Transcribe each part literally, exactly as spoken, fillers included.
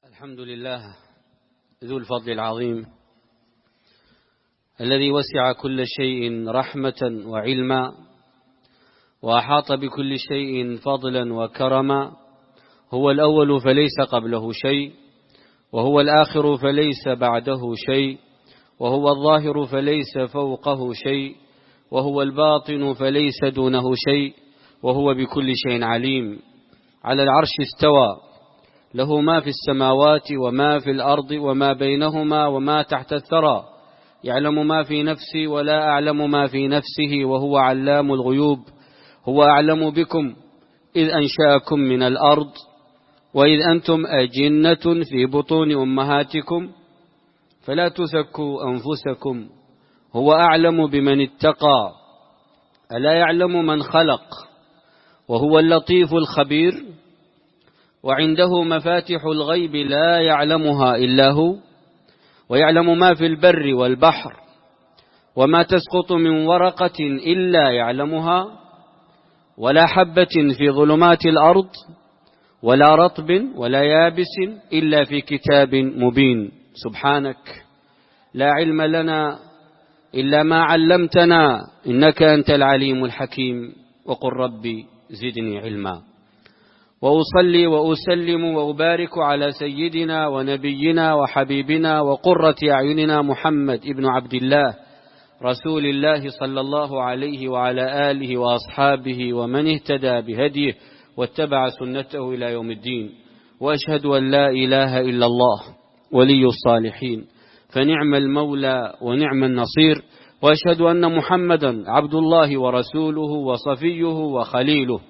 الحمد لله ذو الفضل العظيم الذي وسع كل شيء رحمة وعلما وأحاط بكل شيء فضلا وكرما. هو الأول فليس قبله شيء، وهو الآخر فليس بعده شيء، وهو الظاهر فليس فوقه شيء، وهو الباطن فليس دونه شيء، وهو بكل شيء عليم. على العرش استوى، له ما في السماوات وما في الأرض وما بينهما وما تحت الثرى، يعلم ما في نفسي ولا أعلم ما في نفسه وهو علام الغيوب. هو أعلم بكم إذ أنشأكم من الأرض وإذ أنتم أجنة في بطون أمهاتكم فلا تزكوا أنفسكم هو أعلم بمن اتقى. ألا يعلم من خلق وهو اللطيف الخبير. وعنده مفاتح الغيب لا يعلمها إلا هو، ويعلم ما في البر والبحر، وما تسقط من ورقة إلا يعلمها، ولا حبة في ظلمات الأرض، ولا رطب ولا يابس إلا في كتاب مبين. سبحانك لا علم لنا إلا ما علمتنا إنك أنت العليم الحكيم. وقل ربي زدني علما. وأصلي وأسلم وأبارك على سيدنا ونبينا وحبيبنا وقرة أعيننا محمد ابن عبد الله رسول الله صلى الله عليه وعلى آله وأصحابه ومن اهتدى بهديه واتبع سنته إلى يوم الدين. وأشهد أن لا إله إلا الله ولي الصالحين فنعم المولى ونعم النصير. وأشهد أن محمدا عبد الله ورسوله وصفيه وخليله،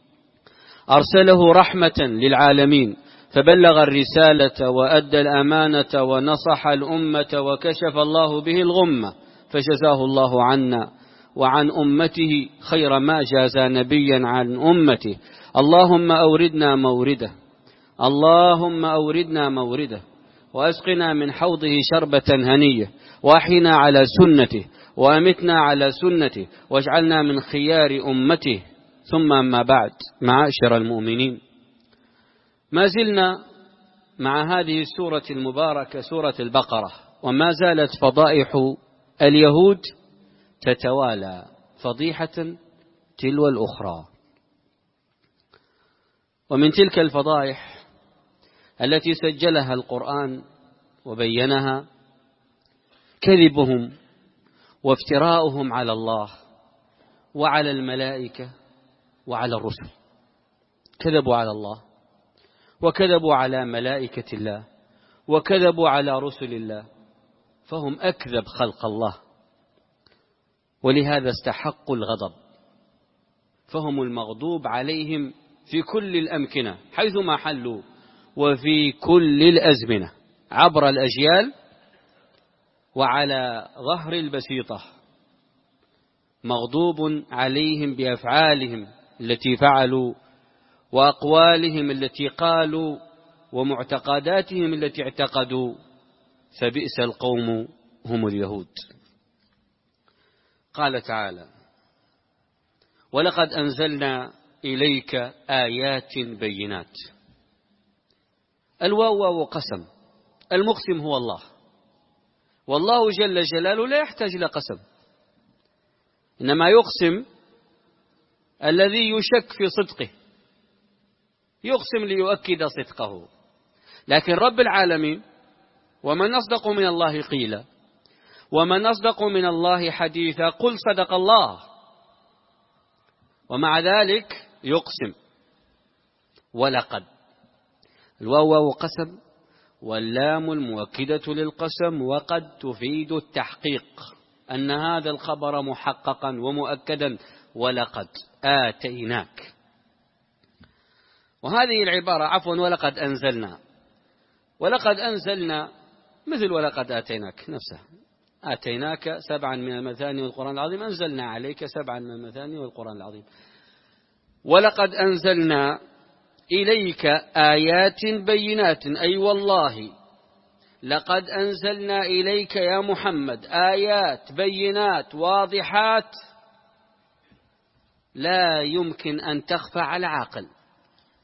أرسله رحمة للعالمين فبلغ الرسالة وأدى الأمانة ونصح الأمة وكشف الله به الغمة، فجزاه الله عنا وعن أمته خير ما جازى نبيا عن أمته. اللهم أوردنا مورده، اللهم أوردنا مورده، وأسقنا من حوضه شربة هنية، وأحينا على سنته، وأمتنا على سنته، واجعلنا من خيار أمته. ثم أما بعد، معاشر المؤمنين، ما زلنا مع هذه السورة المباركة سورة البقرة، وما زالت فضائح اليهود تتوالى فضيحة تلو الأخرى. ومن تلك الفضائح التي سجلها القرآن وبينها كذبهم وافتراؤهم على الله وعلى الملائكة وعلى الرسل. كذبوا على الله وكذبوا على ملائكة الله وكذبوا على رسل الله، فهم أكذب خلق الله، ولهذا استحقوا الغضب، فهم المغضوب عليهم في كل الأمكنة حيثما حلوا وفي كل الأزمنة عبر الأجيال وعلى ظهر البسيطة. مغضوب عليهم بأفعالهم التي فعلوا وأقوالهم التي قالوا ومعتقداتهم التي اعتقدوا، فبئس القوم هم اليهود. قال تعالى: ولقد أنزلنا إليك آيات بينات. الواو قسم، المقسم هو الله، والله جل جلاله لا يحتاج إلى قسم، إنما يقسم الذي يشك في صدقه، يقسم ليؤكد صدقه. لكن رب العالمين ومن أصدق من الله قيلا ومن أصدق من الله حديثا قل صدق الله، ومع ذلك يقسم. ولقد، الواو قسم واللام المؤكدة للقسم، وقد تفيد التحقيق أن هذا الخبر محققا ومؤكدا. ولقد آتيناك، وهذه العبارة عفوا ولقد أنزلنا، ولقد أنزلنا مثل ولقد آتيناك نفسه. آتيناك سبعا من المثاني والقرآن العظيم، أنزلنا عليك سبعا من المثاني والقرآن العظيم. ولقد أنزلنا إليك آيات بينات، أي والله لقد أنزلنا إليك يا محمد آيات بينات واضحات لا يمكن أن تخفى على عاقل.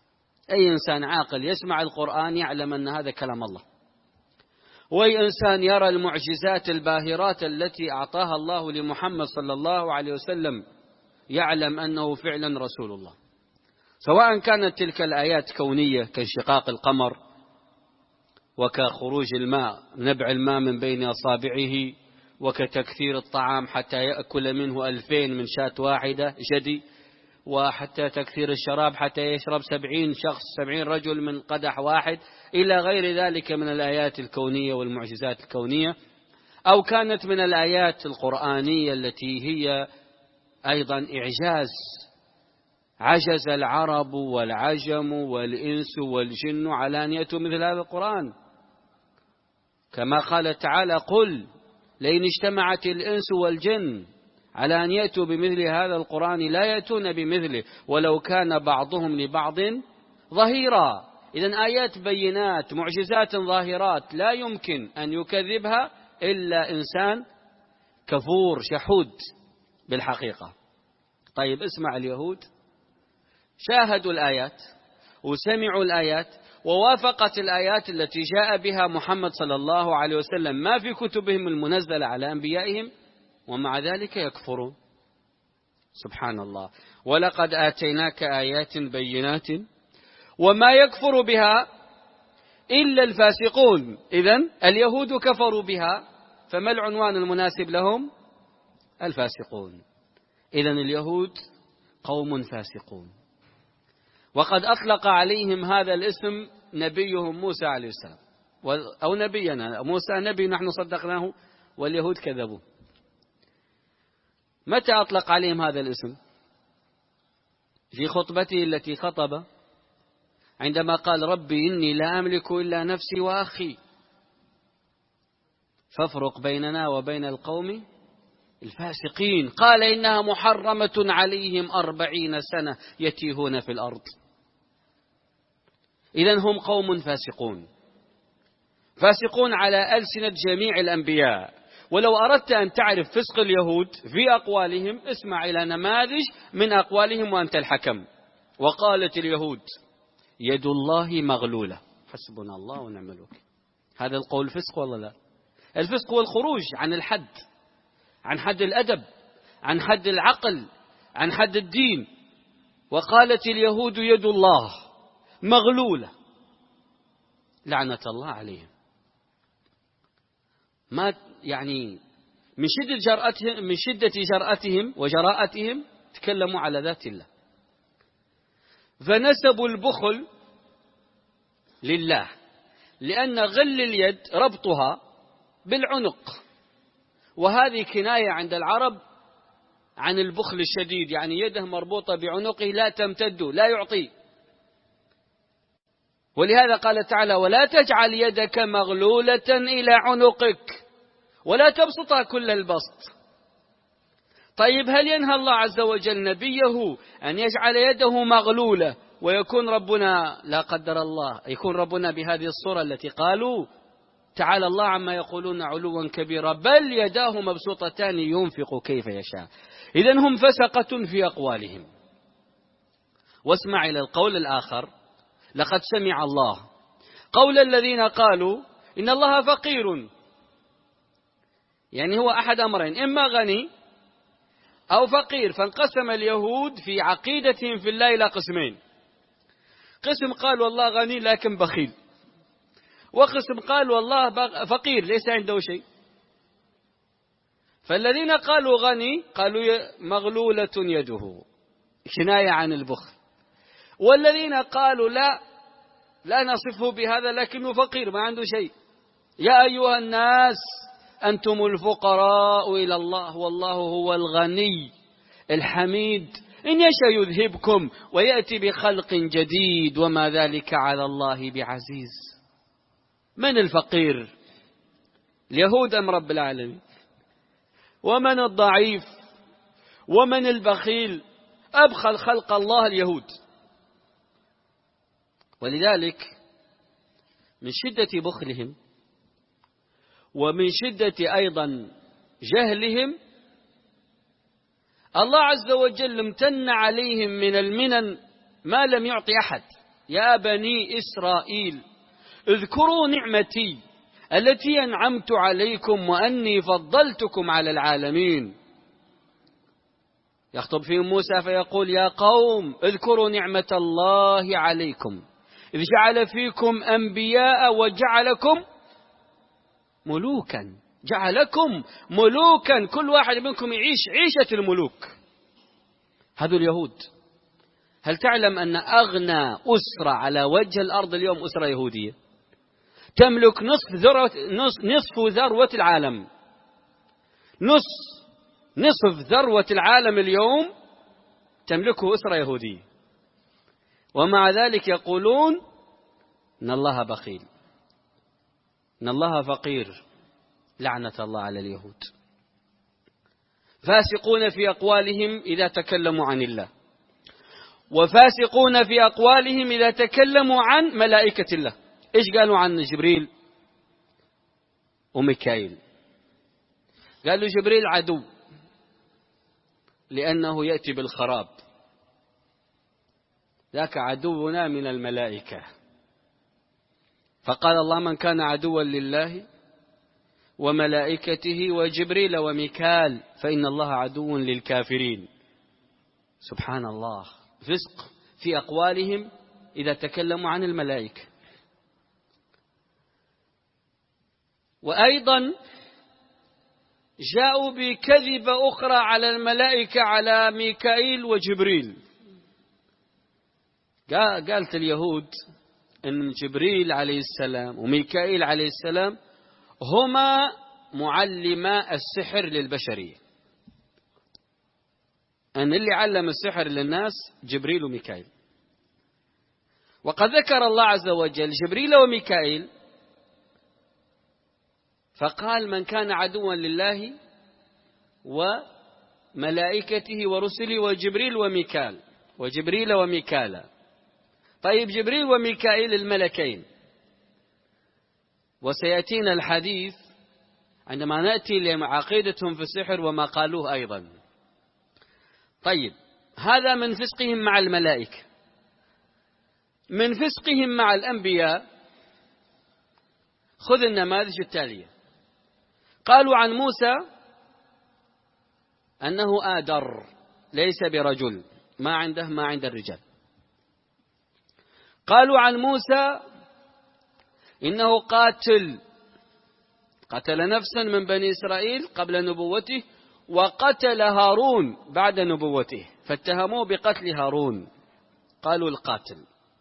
أي إنسان عاقل يسمع القرآن يعلم أن هذا كلام الله، وأي إنسان يرى المعجزات الباهرات التي أعطاها الله لمحمد صلى الله عليه وسلم يعلم أنه فعلا رسول الله، سواء كانت تلك الآيات كونية كانشقاق القمر وكخروج الماء نبع الماء من بين أصابعه وكتكثير الطعام حتى يأكل منه ألفين من شاة واحدة جدي، وحتى تكثير الشراب حتى يشرب سبعين شخص سبعين رجل من قدح واحد، إلى غير ذلك من الآيات الكونية والمعجزات الكونية، أو كانت من الآيات القرآنية التي هي أيضا إعجاز، عجز العرب والعجم والإنس والجن على أن يأتوا مثل هذا القرآن، كما قال تعالى: قل لئن اجتمعت الإنس والجن على أن يأتوا بمثل هذا القرآن لا يأتون بمثله ولو كان بعضهم لبعض ظهيرا. إذن آيات بينات معجزات ظاهرات لا يمكن أن يكذبها إلا إنسان كفور شحود بالحقيقة. طيب اسمع، اليهود شاهدوا الآيات وسمعوا الآيات ووافقت الآيات التي جاء بها محمد صلى الله عليه وسلم ما في كتبهم المنزلة على أنبيائهم، ومع ذلك يكفرون. سبحان الله. ولقد آتيناك آيات بينات وما يكفر بها إلا الفاسقون. إذن اليهود كفروا بها، فما العنوان المناسب لهم؟ الفاسقون. إذن اليهود قوم فاسقون، وقد أطلق عليهم هذا الاسم نبيهم موسى عليه السلام، أو نبينا موسى نبي نحن صدقناه واليهود كذبوا. متى أطلق عليهم هذا الاسم؟ في خطبته التي خطب عندما قال: ربي إني لا أملك إلا نفسي وأخي فافرق بيننا وبين القوم الفاسقين. قال: إنها محرمة عليهم أربعين سنة يتيهون في الأرض. إذن هم قوم فاسقون، فاسقون على ألسنة جميع الأنبياء. ولو أردت أن تعرف فسق اليهود في أقوالهم اسمع إلى نماذج من أقوالهم وأنت الحكم. وقالت اليهود: يد الله مغلولة. حسبنا الله ونعم الوكيل. هذا القول فسق ولا لا؟ الفسق هو الخروج عن الحد، عن حد الأدب، عن حد العقل، عن حد الدين. وقالت اليهود: يد الله مغلولة. لعنة الله عليهم. ما يعني من شدة جرأتهم من شدة جرأتهم وجراءتهم تكلموا على ذات الله، فنسبوا البخل لله، لأن غل اليد ربطها بالعنق، وهذه كناية عند العرب عن البخل الشديد، يعني يده مربوطة بعنقه لا تمتد لا يعطي. ولهذا قال تعالى: ولا تجعل يدك مغلولة إلى عنقك ولا تبسطها كل البسط. طيب هل ينهى الله عز وجل نبيه أن يجعل يده مغلولة ويكون ربنا لا قدر الله يكون ربنا بهذه الصورة التي قالوا؟ تعالى الله عما يقولون علوا كبيرا، بل يداه مبسوطتان ينفق كيف يشاء. إذن هم فسقة في أقوالهم. واسمع إلى القول الآخر: لقد سمع الله قول الذين قالوا إن الله فقير. يعني هو أحد أمرين: إما غني أو فقير. فانقسم اليهود في عقيدتهم في الله إلى قسمين: قسم قالوا الله غني لكن بخيل، وقسم قالوا الله فقير ليس عنده شيء. فالذين قالوا غني قالوا مغلولة يده، كناية عن البخل. والذين قالوا لا لا نصفه بهذا لكنه فقير ما عنده شيء. يا أيها الناس أنتم الفقراء إلى الله والله هو الغني الحميد إن يشاء يذهبكم ويأتي بخلق جديد وما ذلك على الله بعزيز. من الفقير؟ اليهود أم رب العالمين؟ ومن الضعيف ومن البخيل؟ أبخل خلق الله اليهود. ولذلك من شدة بخلهم ومن شدة أيضا جهلهم الله عز وجل امتن عليهم من المنن ما لم يعطي أحد. يا بني إسرائيل اذكروا نعمتي التي أنعمت عليكم وأني فضلتكم على العالمين. يخطب فيهم موسى فيقول يا قوم اذكروا نعمة الله عليكم إذ جعل فيكم أنبياء وجعلكم ملوكا. جعلكم ملوكا، كل واحد منكم يعيش عيشة الملوك. هذو اليهود. هل تعلم أن أغنى أسرة على وجه الأرض اليوم أسرة يهودية تملك نصف ذروة نصف, نصف ذروة العالم. نصف نصف ذروة العالم اليوم تملكه أسرة يهودية، ومع ذلك يقولون إن الله بخيل، إن الله فقير. لعنة الله على اليهود. فاسقون في أقوالهم إذا تكلموا عن الله، وفاسقون في أقوالهم إذا تكلموا عن ملائكة الله. إيش قالوا عن جبريل وميكائيل؟ قالوا جبريل عدو لأنه يأتي بالخراب، ذاك عدونا من الملائكة. فقال الله من كان عدوا لله وملائكته وجبريل وميكال فإن الله عدو للكافرين. سبحان الله. فسق في أقوالهم إذا تكلموا عن الملائكة. وأيضا جاءوا بكذبة أخرى على الملائكة، على ميكائيل وجبريل. قالت اليهود أن جبريل عليه السلام وميكائيل عليه السلام هما معلما السحر للبشرية، أن اللي علم السحر للناس جبريل وميكائيل. وقد ذكر الله عز وجل جبريل وميكائيل فقال من كان عدوا لله وملائكته ورسله وجبريل وميكال وجبريل وميكالا. طيب جبريل وميكائيل الملكين، وسيأتينا الحديث عندما نأتي لعقيدتهم في السحر وما قالوه أيضا. طيب هذا من فسقهم مع الملائكة. من فسقهم مع الأنبياء خذ النماذج التالية. قالوا عن موسى أنه آدر ليس برجل، ما عنده ما عند الرجال. قالوا عن موسى إنه قاتل، قتل نفسا من بني إسرائيل قبل نبوته وقتل هارون بعد نبوته، فاتهموه بقتل هارون، قالوا القاتل.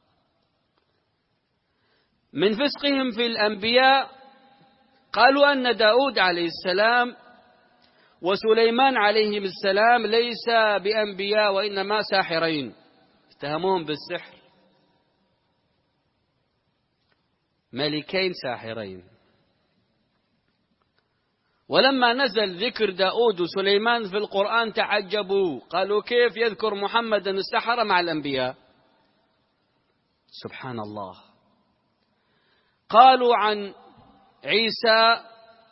من فسقهم في الأنبياء قالوا أن داود عليه السلام وسليمان عليه السلام ليس بأنبياء وإنما ساحرين، اتهموهم بالسحر، ملكين ساحرين. ولما نزل ذكر داود وسليمان في القرآن تعجبوا، قالوا كيف يذكر محمدا السحرة مع الأنبياء؟ سبحان الله. قالوا عن عيسى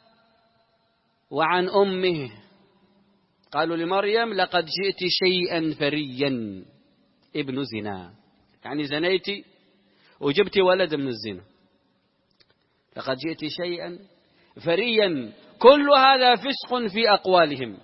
وعن أمه، قالوا لمريم لقد جئت شيئا فريا ابن زنا، يعني زنيتي وجبت ولد من الزنا، لقد جئت شيئا فريا. كل هذا فسق في أقوالهم.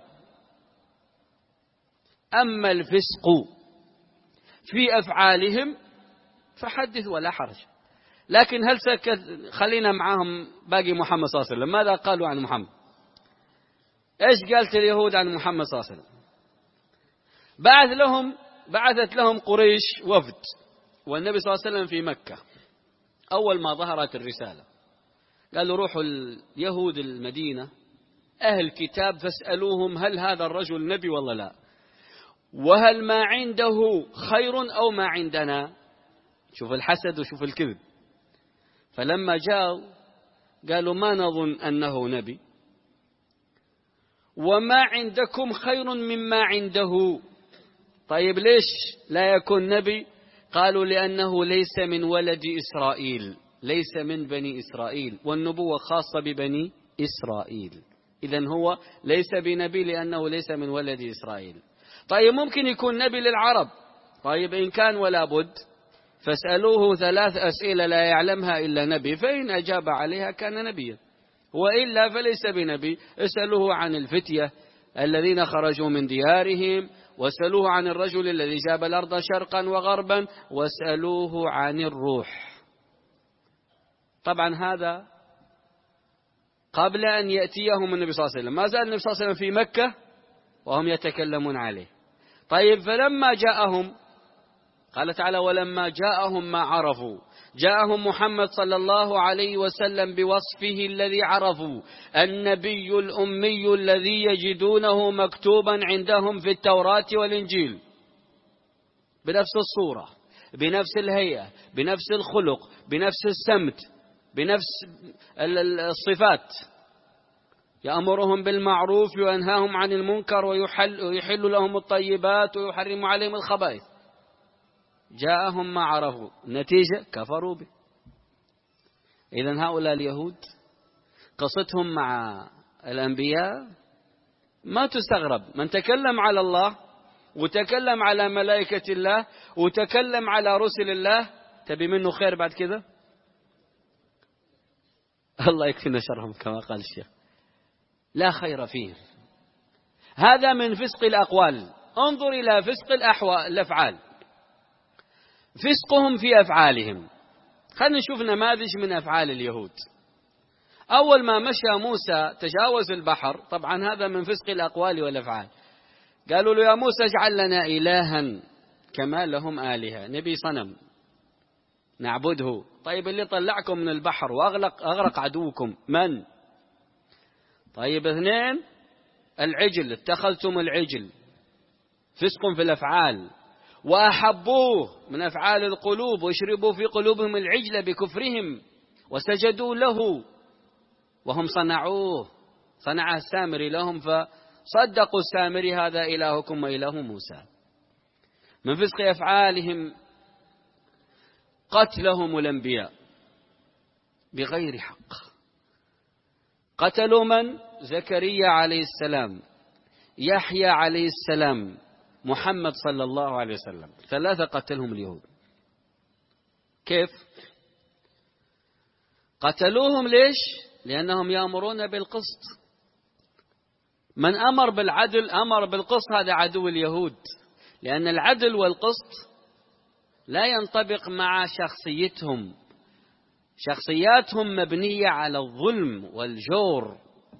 أما الفسق في أفعالهم فحدث ولا حرج. لكن هل سكت؟ خلينا معهم باقي محمد صلى الله عليه وسلم. ماذا قالوا عن محمد؟ إيش قالت اليهود عن محمد صلى الله عليه وسلم؟ بعث لهم بعثت لهم قريش وفد والنبي صلى الله عليه وسلم في مكة. أول ما ظهرت الرسالة قالوا روحوا اليهود المدينة أهل كتاب فاسألوهم هل هذا الرجل نبي ولا لا، وهل ما عنده خير أو ما عندنا. شوف الحسد وشوف الكذب. فلما جاءوا قالوا ما نظن أنه نبي، وما عندكم خير مما عنده. طيب ليش لا يكون نبي؟ قالوا لأنه ليس من ولد إسرائيل، ليس من بني إسرائيل، والنبوة خاصة ببني إسرائيل، إذن هو ليس بنبي لأنه ليس من ولد إسرائيل. طيب ممكن يكون نبي للعرب. طيب إن كان ولا بد فاسألوه ثلاث أسئلة لا يعلمها إلا نبي، فإن أجاب عليها كان نبيا، وإلا فليس بنبي. اسألوه عن الفتية الذين خرجوا من ديارهم، واسألوه عن الرجل الذي جاب الأرض شرقا وغربا، واسألوه عن الروح. طبعا هذا قبل أن يأتيهم النبي صلى الله عليه وسلم، ما زال النبي صلى الله عليه وسلم في مكة وهم يتكلمون عليه. طيب فلما جاءهم، قال تعالى: ولما جاءهم ما عرفوا، جاءهم محمد صلى الله عليه وسلم بوصفه الذي عرفوا، النبي الأمي الذي يجدونه مكتوبا عندهم في التوراة والإنجيل، بنفس الصورة، بنفس الهيئة، بنفس الخلق، بنفس السمت، بنفس الصفات، يأمرهم بالمعروف وينهاهم عن المنكر ويحل, ويحل لهم الطيبات ويحرم عليهم الخبائث. جاءهم ما عرفوا، النتيجة كفروا به. إذن هؤلاء اليهود قصتهم مع الأنبياء ما تستغرب. من تكلم على الله وتكلم على ملائكة الله وتكلم على رسل الله، تبي منه خير بعد كذا؟ الله يكفينا شرهم كما قال الشيخ، لا خير فيه. هذا من فسق الأقوال. انظر إلى فسق الأفعال، فسقهم في أفعالهم. خلينا نشوف نماذج من أفعال اليهود. أول ما مشى موسى تجاوز البحر، طبعا هذا من فسق الأقوال والأفعال. قالوا له: يا موسى اجعل لنا إلها كما لهم آلهة، نبي صنم نعبده. طيب اللي طلعكم من البحر وأغرق أغرق عدوكم من؟ طيب اثنين، العجل، اتخذتم العجل، فسق في الأفعال. وأحبوه من أفعال القلوب، واشربوا في قلوبهم العجل بكفرهم وسجدوا له وهم صنعوه، صنع السامري لهم فصدقوا السامري هذا إلهكم وإله موسى. من فسق أفعالهم قتلهم الأنبياء بغير حق. قتلوا من؟ زكريا عليه السلام، يحيى عليه السلام، محمد صلى الله عليه وسلم، ثلاثة قتلهم اليهود. كيف؟ قتلوهم ليش؟ لأنهم يأمرون بالقسط. من أمر بالعدل أمر بالقسط، هذا عدو اليهود، لأن العدل والقسط لا ينطبق مع شخصيتهم. شخصياتهم مبنية على الظلم والجور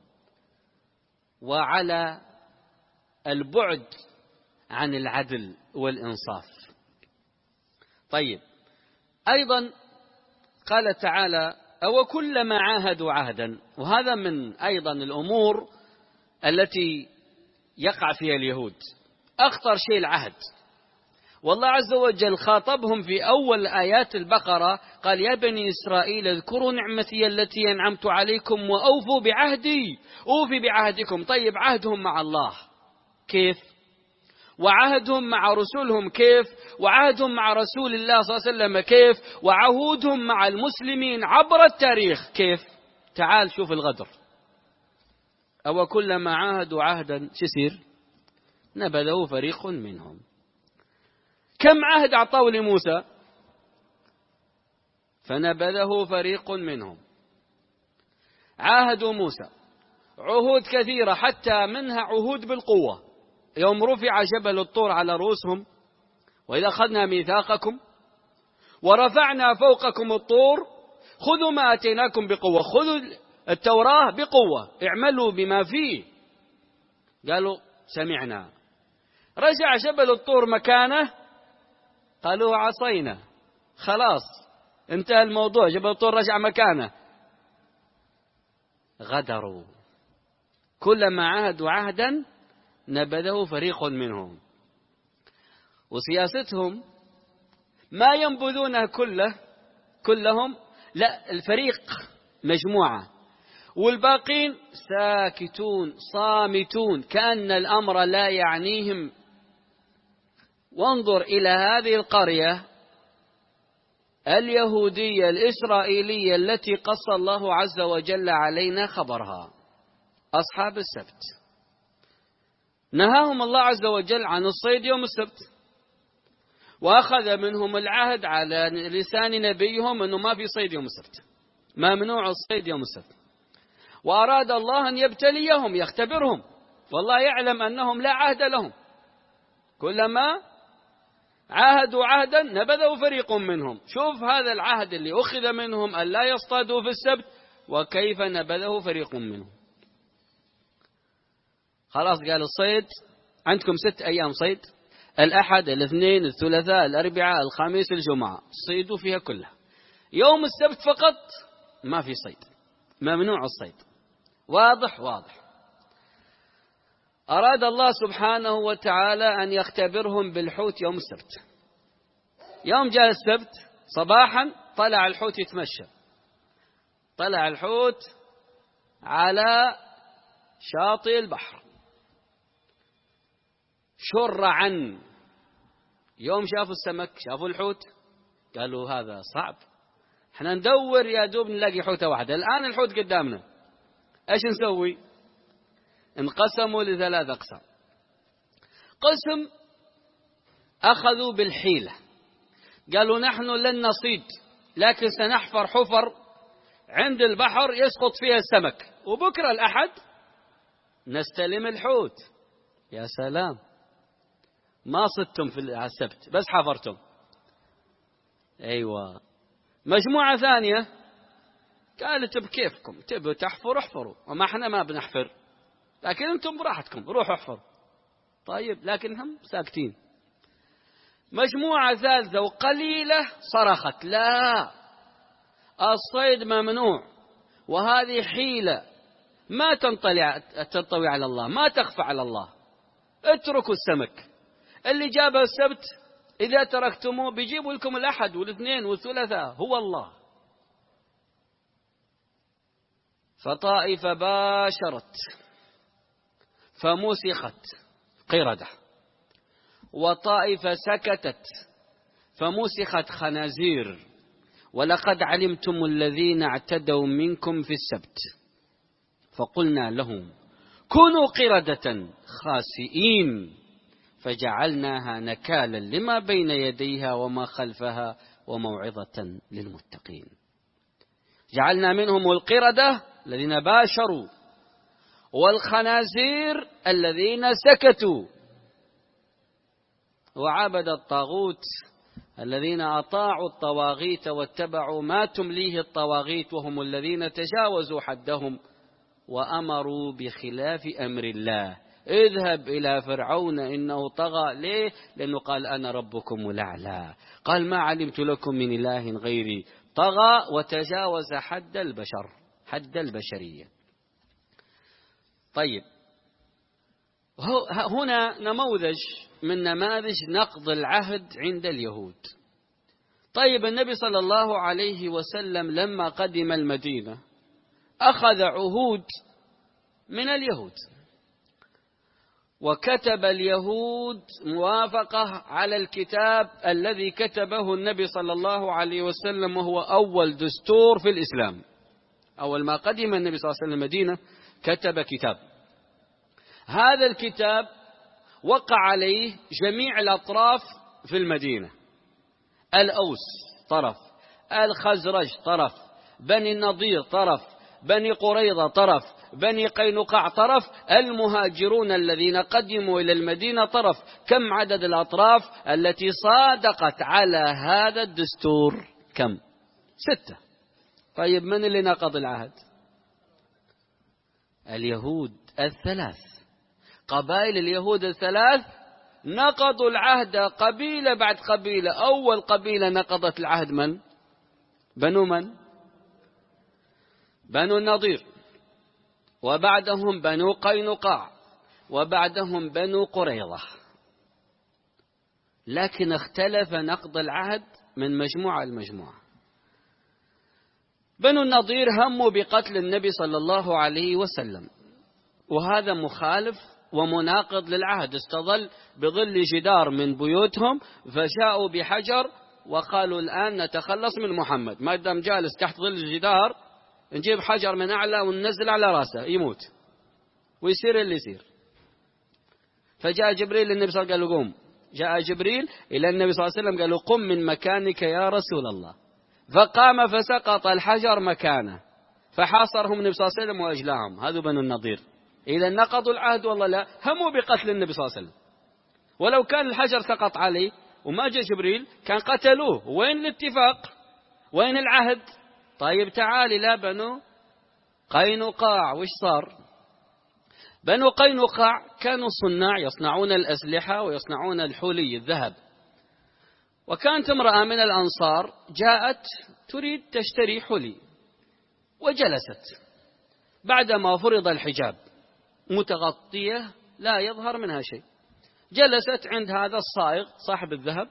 وعلى البعد عن العدل والإنصاف. طيب أيضا قال تعالى: أو كلما عاهدوا عهدا، وهذا من أيضا الأمور التي يقع فيها اليهود. أخطر شيء العهد. والله عز وجل خاطبهم في أول آيات البقرة، قال: يا بني إسرائيل اذكروا نعمتي التي أنعمت عليكم وأوفوا بعهدي أوفي بعهدكم. طيب عهدهم مع الله كيف؟ وعهدهم مع رسولهم كيف؟ وعهدهم مع رسول الله صلى الله عليه وسلم كيف؟ وعهودهم مع المسلمين عبر التاريخ كيف؟ تعال شوف الغدر. أو كلما عاهدوا عهدا شو يصير؟ نبذه فريق منهم. كم عهد أعطوا لموسى؟ فنبذه فريق منهم. عاهدوا موسى عهود كثيرة، حتى منها عهود بالقوة. يوم رفع جبل الطور على رؤوسهم: وإذا أخذنا ميثاقكم ورفعنا فوقكم الطور خذوا ما أتيناكم بقوة، خذوا التوراة بقوة، اعملوا بما فيه. قالوا سمعنا. رجع جبل الطور مكانه، قالوا عصينا، خلاص انتهى الموضوع، جبل الطور رجع مكانه. غدروا. كلما عاهدوا عهدا نبذه فريق منهم. وسياستهم ما ينبذونه كله كلهم، لا، الفريق مجموعة، والباقين ساكتون صامتون كأن الأمر لا يعنيهم. وانظر إلى هذه القرية اليهودية الإسرائيلية التي قص الله عز وجل علينا خبرها، أصحاب السبت. نهاهم الله عز وجل عن الصيد يوم السبت، وأخذ منهم العهد على لسان نبيهم أنه ما في صيد يوم السبت، ممنوع الصيد يوم السبت. وأراد الله أن يبتليهم يختبرهم، والله يعلم أنهم لا عهد لهم، كلما عاهدوا عهدا نبذه فريق منهم. شوف هذا العهد اللي أخذ منهم أن لا يصطادوا في السبت، وكيف نبذه فريق منهم. خلاص قال الصيد عندكم ست أيام صيد، الأحد الاثنين الثلاثاء الأربعاء الخميس الجمعة، صيدوا فيها كلها. يوم السبت فقط ما في صيد، ممنوع الصيد. واضح واضح. أراد الله سبحانه وتعالى أن يختبرهم بالحوت يوم السبت. يوم جاء السبت صباحا طلع الحوت يتمشى، طلع الحوت على شاطئ البحر شرعا. يوم شافوا السمك شافوا الحوت قالوا هذا صعب، احنا ندور يا دوب نلاقي حوتة واحدة، الآن الحوت قدامنا، ايش نسوي؟ انقسموا لثلاث أقسام. قسم أخذوا بالحيلة، قالوا نحن لن نصيد، لكن سنحفر حفر عند البحر يسقط فيها السمك، وبكرة الأحد نستلم الحوت. يا سلام، ما صدتم في السبت بس حفرتم. أيوة. مجموعة ثانية قالت بكيفكم، تبوا تحفروا احفروا، وما احنا ما بنحفر، لكن انتم براحتكم روحوا احفروا. طيب، لكن هم ساكتين. مجموعة ثالثة وقليلة صرخت لا، الصيد ممنوع، وهذه حيلة ما تنطلع تنطوي على الله، ما تخفى على الله، اتركوا السمك. اللي جابه السبت إذا تركتموه بيجيبوا لكم الأحد والاثنين والثلاثاء، هو الله. فطائفة باشرت فمسخت قردة، وطائفة سكتت فمسخت خنازير، ولقد علمتم الذين اعتدوا منكم في السبت فقلنا لهم كونوا قردة خاسئين فجعلناها نكالا لما بين يديها وما خلفها وموعظة للمتقين. جعلنا منهم القردة الذين باشروا، والخنازير الذين سكتوا، وعبد الطاغوت الذين أطاعوا الطواغيت واتبعوا ما تمليه الطواغيت، وهم الذين تجاوزوا حدهم وأمروا بخلاف أمر الله. اذهب إلى فرعون إنه طغى. ليه؟ لأنه قال أنا ربكم الأعلى، قال ما علمت لكم من إله غيري، طغى وتجاوز حد البشر، حد البشرية. طيب، هنا نموذج من نماذج نقض العهد عند اليهود. طيب، النبي صلى الله عليه وسلم لما قدم المدينة أخذ عهود من اليهود، وكتب اليهود موافقة على الكتاب الذي كتبه النبي صلى الله عليه وسلم، وهو أول دستور في الإسلام. أول ما قدم النبي صلى الله عليه وسلم المدينة كتب كتاب، هذا الكتاب وقع عليه جميع الأطراف في المدينة، الأوس طرف، الخزرج طرف، بني النضير طرف، بني قريظة طرف، بني قينقاع طرف، المهاجرون الذين قدموا إلى المدينة طرف. كم عدد الأطراف التي صادقت على هذا الدستور؟ كم؟ ستة. طيب، من اللي نقض العهد؟ اليهود الثلاث، قبائل اليهود الثلاث نقضوا العهد قبيلة بعد قبيلة. أول قبيلة نقضت العهد من؟ بنو من؟ بنو النضير، وبعدهم بنو قينقاع، وبعدهم بنو قريظة. لكن اختلف نقض العهد من مجموعة لمجموعة. بنو النضير هموا بقتل النبي صلى الله عليه وسلم، وهذا مخالف ومناقض للعهد. استظل بظل جدار من بيوتهم، فجاءوا بحجر وقالوا الآن نتخلص من محمد، ما دام جالس تحت ظل الجدار نجيب حجر من أعلى وننزل على رأسه يموت ويصير اللي يصير. فجاء جبريل للنبي صلى الله عليه وسلم قال له قوم جاء جبريل إلى النبي صلى الله عليه وسلم قال له قم من مكانك يا رسول الله، فقام فسقط الحجر مكانه فحاصرهم النبي صلى الله عليه وسلم وأجلاهم. هذا بنو النضير. إذا نقضوا العهد والله لا، هموا بقتل النبي صلى الله عليه وسلم، ولو كان الحجر سقط عليه وما جاء جبريل كان قتلوه. وين الاتفاق؟ وين العهد؟ طيب تعال إلى بنو قينقاع. وش صار؟ بنو قينقاع كانوا صناع، يصنعون الأسلحة ويصنعون الحلي الذهب. وكانت امرأة من الأنصار جاءت تريد تشتري حلي، وجلست بعدما فرض الحجاب متغطية لا يظهر منها شيء. جلست عند هذا الصائغ صاحب الذهب.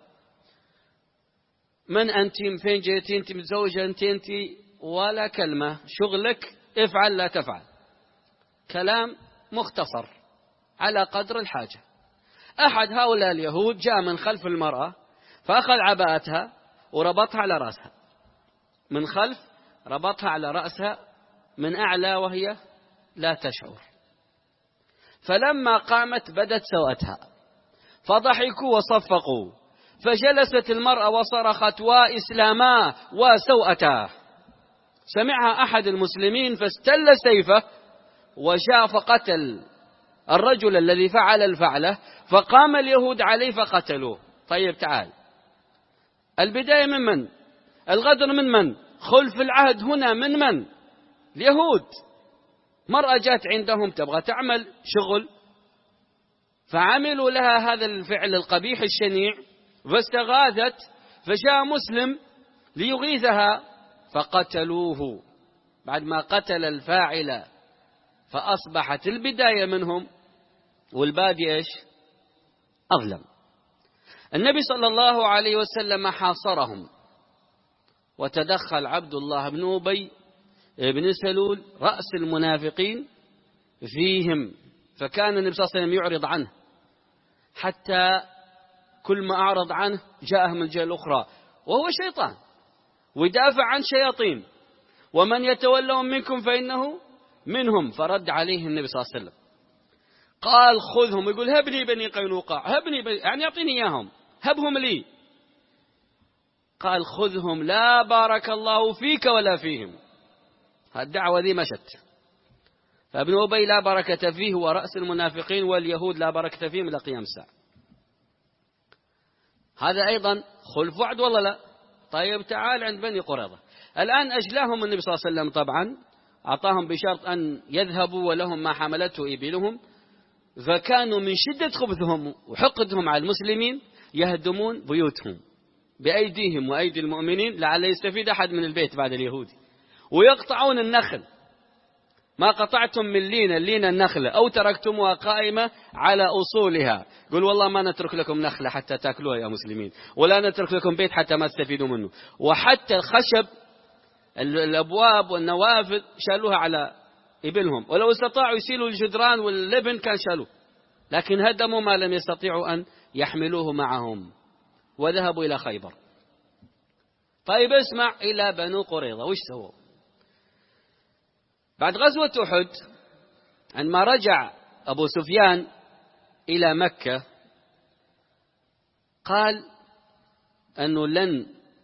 من أنت؟ فين جيتي؟ أنت متزوجة؟ أنت أنت ولا كلمة، شغلك افعل لا تفعل. كلام مختصر على قدر الحاجة. أحد هؤلاء اليهود جاء من خلف المرأة فأخذ عباءتها وربطها على رأسها من خلف، ربطها على رأسها من أعلى وهي لا تشعر. فلما قامت بدت سوءتها فضحكوا وصفقوا، فجلست المرأة وصرخت وإسلاما وسوءتا. سمعها أحد المسلمين فاستل سيفه وجاء فقتل الرجل الذي فعل الفعلة، فقام اليهود عليه فقتلوه. طيب تعال، البداية من من؟ الغدر من من؟ خلف العهد هنا من من؟ اليهود. مرأة جات عندهم تبغى تعمل شغل فعملوا لها هذا الفعل القبيح الشنيع فاستغاثت، فجاء مسلم ليغيثها فقتلوه. بعد ما قتل الفاعل فأصبحت البداية منهم والبادي إيش؟ أظلم. النبي صلى الله عليه وسلم حاصرهم، وتدخل عبد الله بن أبي بن سلول رأس المنافقين فيهم، فكان النبي صلى الله عليه وسلم يعرض عنه حتى كل ما أعرض عنه جاءه من الجهة الأخرى، وهو شيطان ويدافع عن شياطين. ومن يتولهم منكم فإنه منهم. فرد عليه النبي صلى الله عليه وسلم قال خذهم، يقول هبني بني قينقاع، هبني بني يعني يعطيني إياهم، هبهم لي. قال خذهم لا بارك الله فيك ولا فيهم. الدعوة ذي مشت. فابن أبي لا بركة فيه، هو رأس المنافقين، واليهود لا بركة فيهم إلى قيام الساعة. هذا أيضا خلف وعد والله لا. طيب تعال عند بني قريظة. الآن أجلاهم النبي صلى الله عليه وسلم، طبعا أعطاهم بشرط أن يذهبوا ولهم ما حملته إبلهم، فكانوا من شدة خبثهم وحقدهم على المسلمين يهدمون بيوتهم بأيديهم وأيدي المؤمنين لعل يستفيد أحد من البيت بعد اليهودي، ويقطعون النخل. ما قطعتم من لينة لينة النخلة أو تركتموها قائمة على أصولها، قل والله ما نترك لكم نخلة حتى تأكلوها يا مسلمين، ولا نترك لكم بيت حتى ما تستفيدوا منه. وحتى الخشب الأبواب والنوافذ شالوها على إبلهم، ولو استطاعوا يسيلوا الجدران واللبن كان شالوه، لكن هدموا ما لم يستطيعوا أن يحملوه معهم وذهبوا إلى خيبر. طيب اسمع إلى بنو قريظة وش سووا بعد غزوة أحد. عندما رجع أبو سفيان إلى مكة قال أنه لن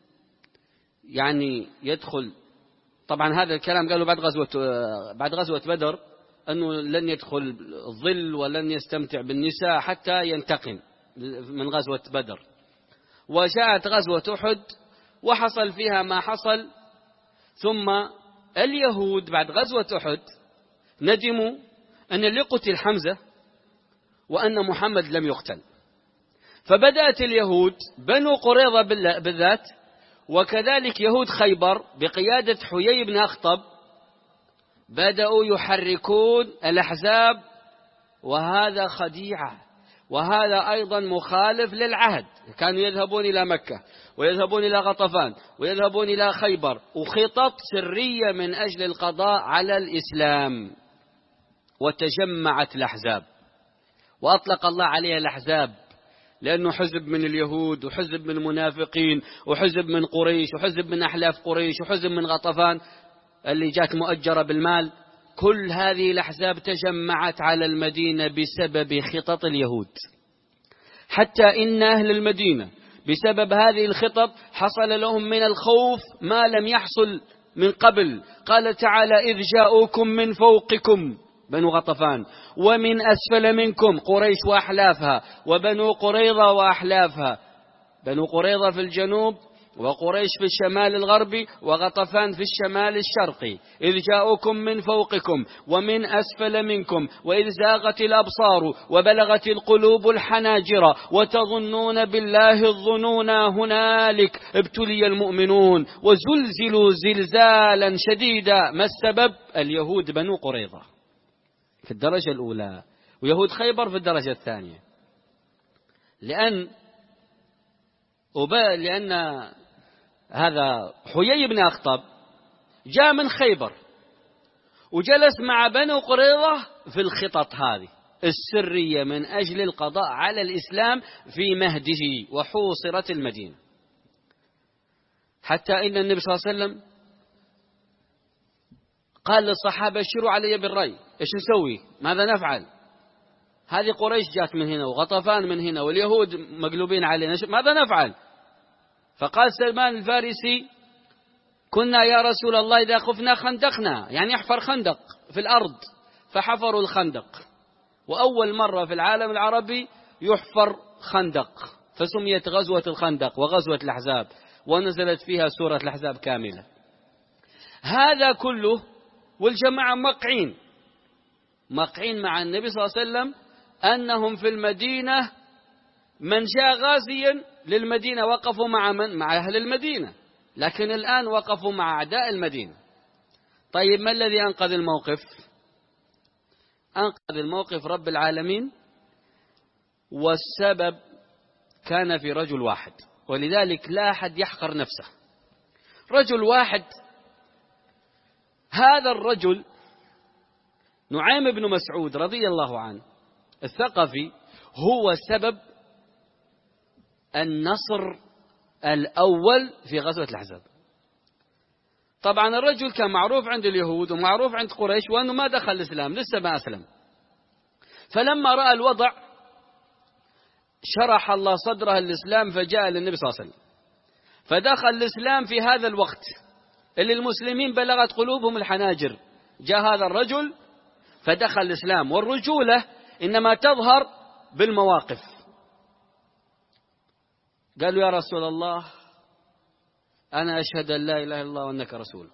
يعني يدخل، طبعا هذا الكلام قالوا بعد غزوة بعد غزوة بدر، أنه لن يدخل الظل ولن يستمتع بالنساء حتى ينتقم من غزوة بدر. وجاءت غزوة أحد وحصل فيها ما حصل. ثم اليهود بعد غزوة أحد ندموا أن اللي قتل حمزة وأن محمد لم يقتل، فبدأت اليهود بنو قريظة بالذات وكذلك يهود خيبر بقيادة حيي بن أخطب بدأوا يحركون الأحزاب، وهذا خديعة، وهذا أيضا مخالف للعهد. كانوا يذهبون إلى مكة ويذهبون إلى غطفان ويذهبون إلى خيبر، وخطط سرية من أجل القضاء على الإسلام. وتجمعت الأحزاب وأطلق الله عليها الأحزاب، لأنه حزب من اليهود وحزب من المنافقين وحزب من قريش وحزب من أحلاف قريش وحزب من غطفان اللي جات مؤجرة بالمال. كل هذه الأحزاب تجمعت على المدينة بسبب خطط اليهود، حتى إن أهل المدينة بسبب هذه الخطب حصل لهم من الخوف ما لم يحصل من قبل. قال تعالى: إذ جاءوكم من فوقكم بنو غطفان، ومن أسفل منكم قريش وأحلافها، وبنو قريظة وأحلافها، بنو قريظة في الجنوب وقريش في الشمال الغربي وغطفان في الشمال الشرقي. إذ جاءوكم من فوقكم ومن أسفل منكم وإذ زاغت الأبصار وبلغت القلوب الحناجر وتظنون بالله الظنون هنالك ابتلي المؤمنون وزلزلوا زلزالا شديدا. ما السبب؟ اليهود بنو قريظة في الدرجة الأولى، ويهود خيبر في الدرجة الثانية. لأن وبا لأن هذا حيي بن أخطب جاء من خيبر وجلس مع بنو قريظة في الخطط هذه السرية من أجل القضاء على الإسلام في مهده، وحوصرت المدينة. حتى إن النبي صلى الله عليه وسلم قال للصحابة: اشروا علي بالرأي، إيش نسوي؟ ماذا نفعل؟ هذه قريش جات من هنا وغطفان من هنا واليهود مقلوبين علينا، ماذا نفعل؟ فقال سلمان الفارسي: كنا يا رسول الله إذا خفنا خندقنا، يعني يحفر خندق في الأرض. فحفروا الخندق، وأول مرة في العالم العربي يحفر خندق، فسميت غزوة الخندق وغزوة الأحزاب، ونزلت فيها سورة الأحزاب كاملة. هذا كله والجماعة مقعين مقعين مع النبي صلى الله عليه وسلم أنهم في المدينة من جاء غازيا للمدينة وقفوا مع من؟ مع أهل المدينة، لكن الآن وقفوا مع أعداء المدينة. طيب ما الذي أنقذ الموقف؟ أنقذ الموقف رب العالمين، والسبب كان في رجل واحد، ولذلك لا أحد يحقر نفسه. رجل واحد، هذا الرجل نعيم بن مسعود رضي الله عنه الثقفي، هو سبب النصر الأول في غزوة الأحزاب. طبعا الرجل كان معروف عند اليهود ومعروف عند قريش وأنه ما دخل الإسلام، لسه ما أسلم. فلما رأى الوضع شرح الله صدره الإسلام، فجاء للنبي صلى الله عليه وسلم، فدخل الإسلام في هذا الوقت اللي المسلمين بلغت قلوبهم الحناجر. جاء هذا الرجل فدخل الإسلام، والرجولة إنما تظهر بالمواقف. قالوا: يا رسول الله أنا أشهد أن لا إله إلا الله وأنك رسول،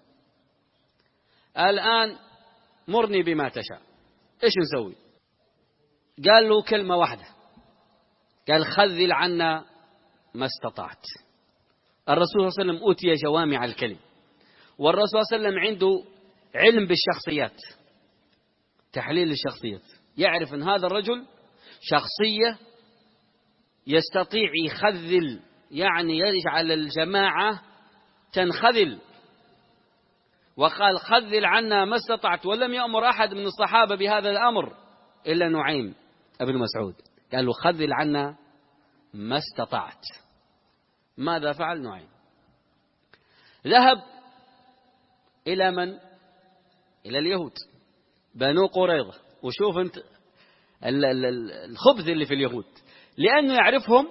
الآن مرني بما تشاء، إيش نسوي؟ قال له كلمة واحدة، قال: خذل عنا ما استطعت. الرسول صلى الله عليه وسلم أوتي جوامع الكلم، والرسول صلى الله عليه وسلم عنده علم بالشخصيات، تحليل الشخصيات، يعرف أن هذا الرجل شخصية يستطيع يخذل، يعني يجعل الجماعة تنخذل. وقال: خذل عنا ما استطعت، ولم يأمر أحد من الصحابة بهذا الأمر إلا نعيم ابن مسعود، قال له: خذل عنا ما استطعت. ماذا فعل نعيم؟ ذهب إلى من؟ إلى اليهود بنو قريظة. وشوف انت الخبث اللي في اليهود، لأنه يعرفهم،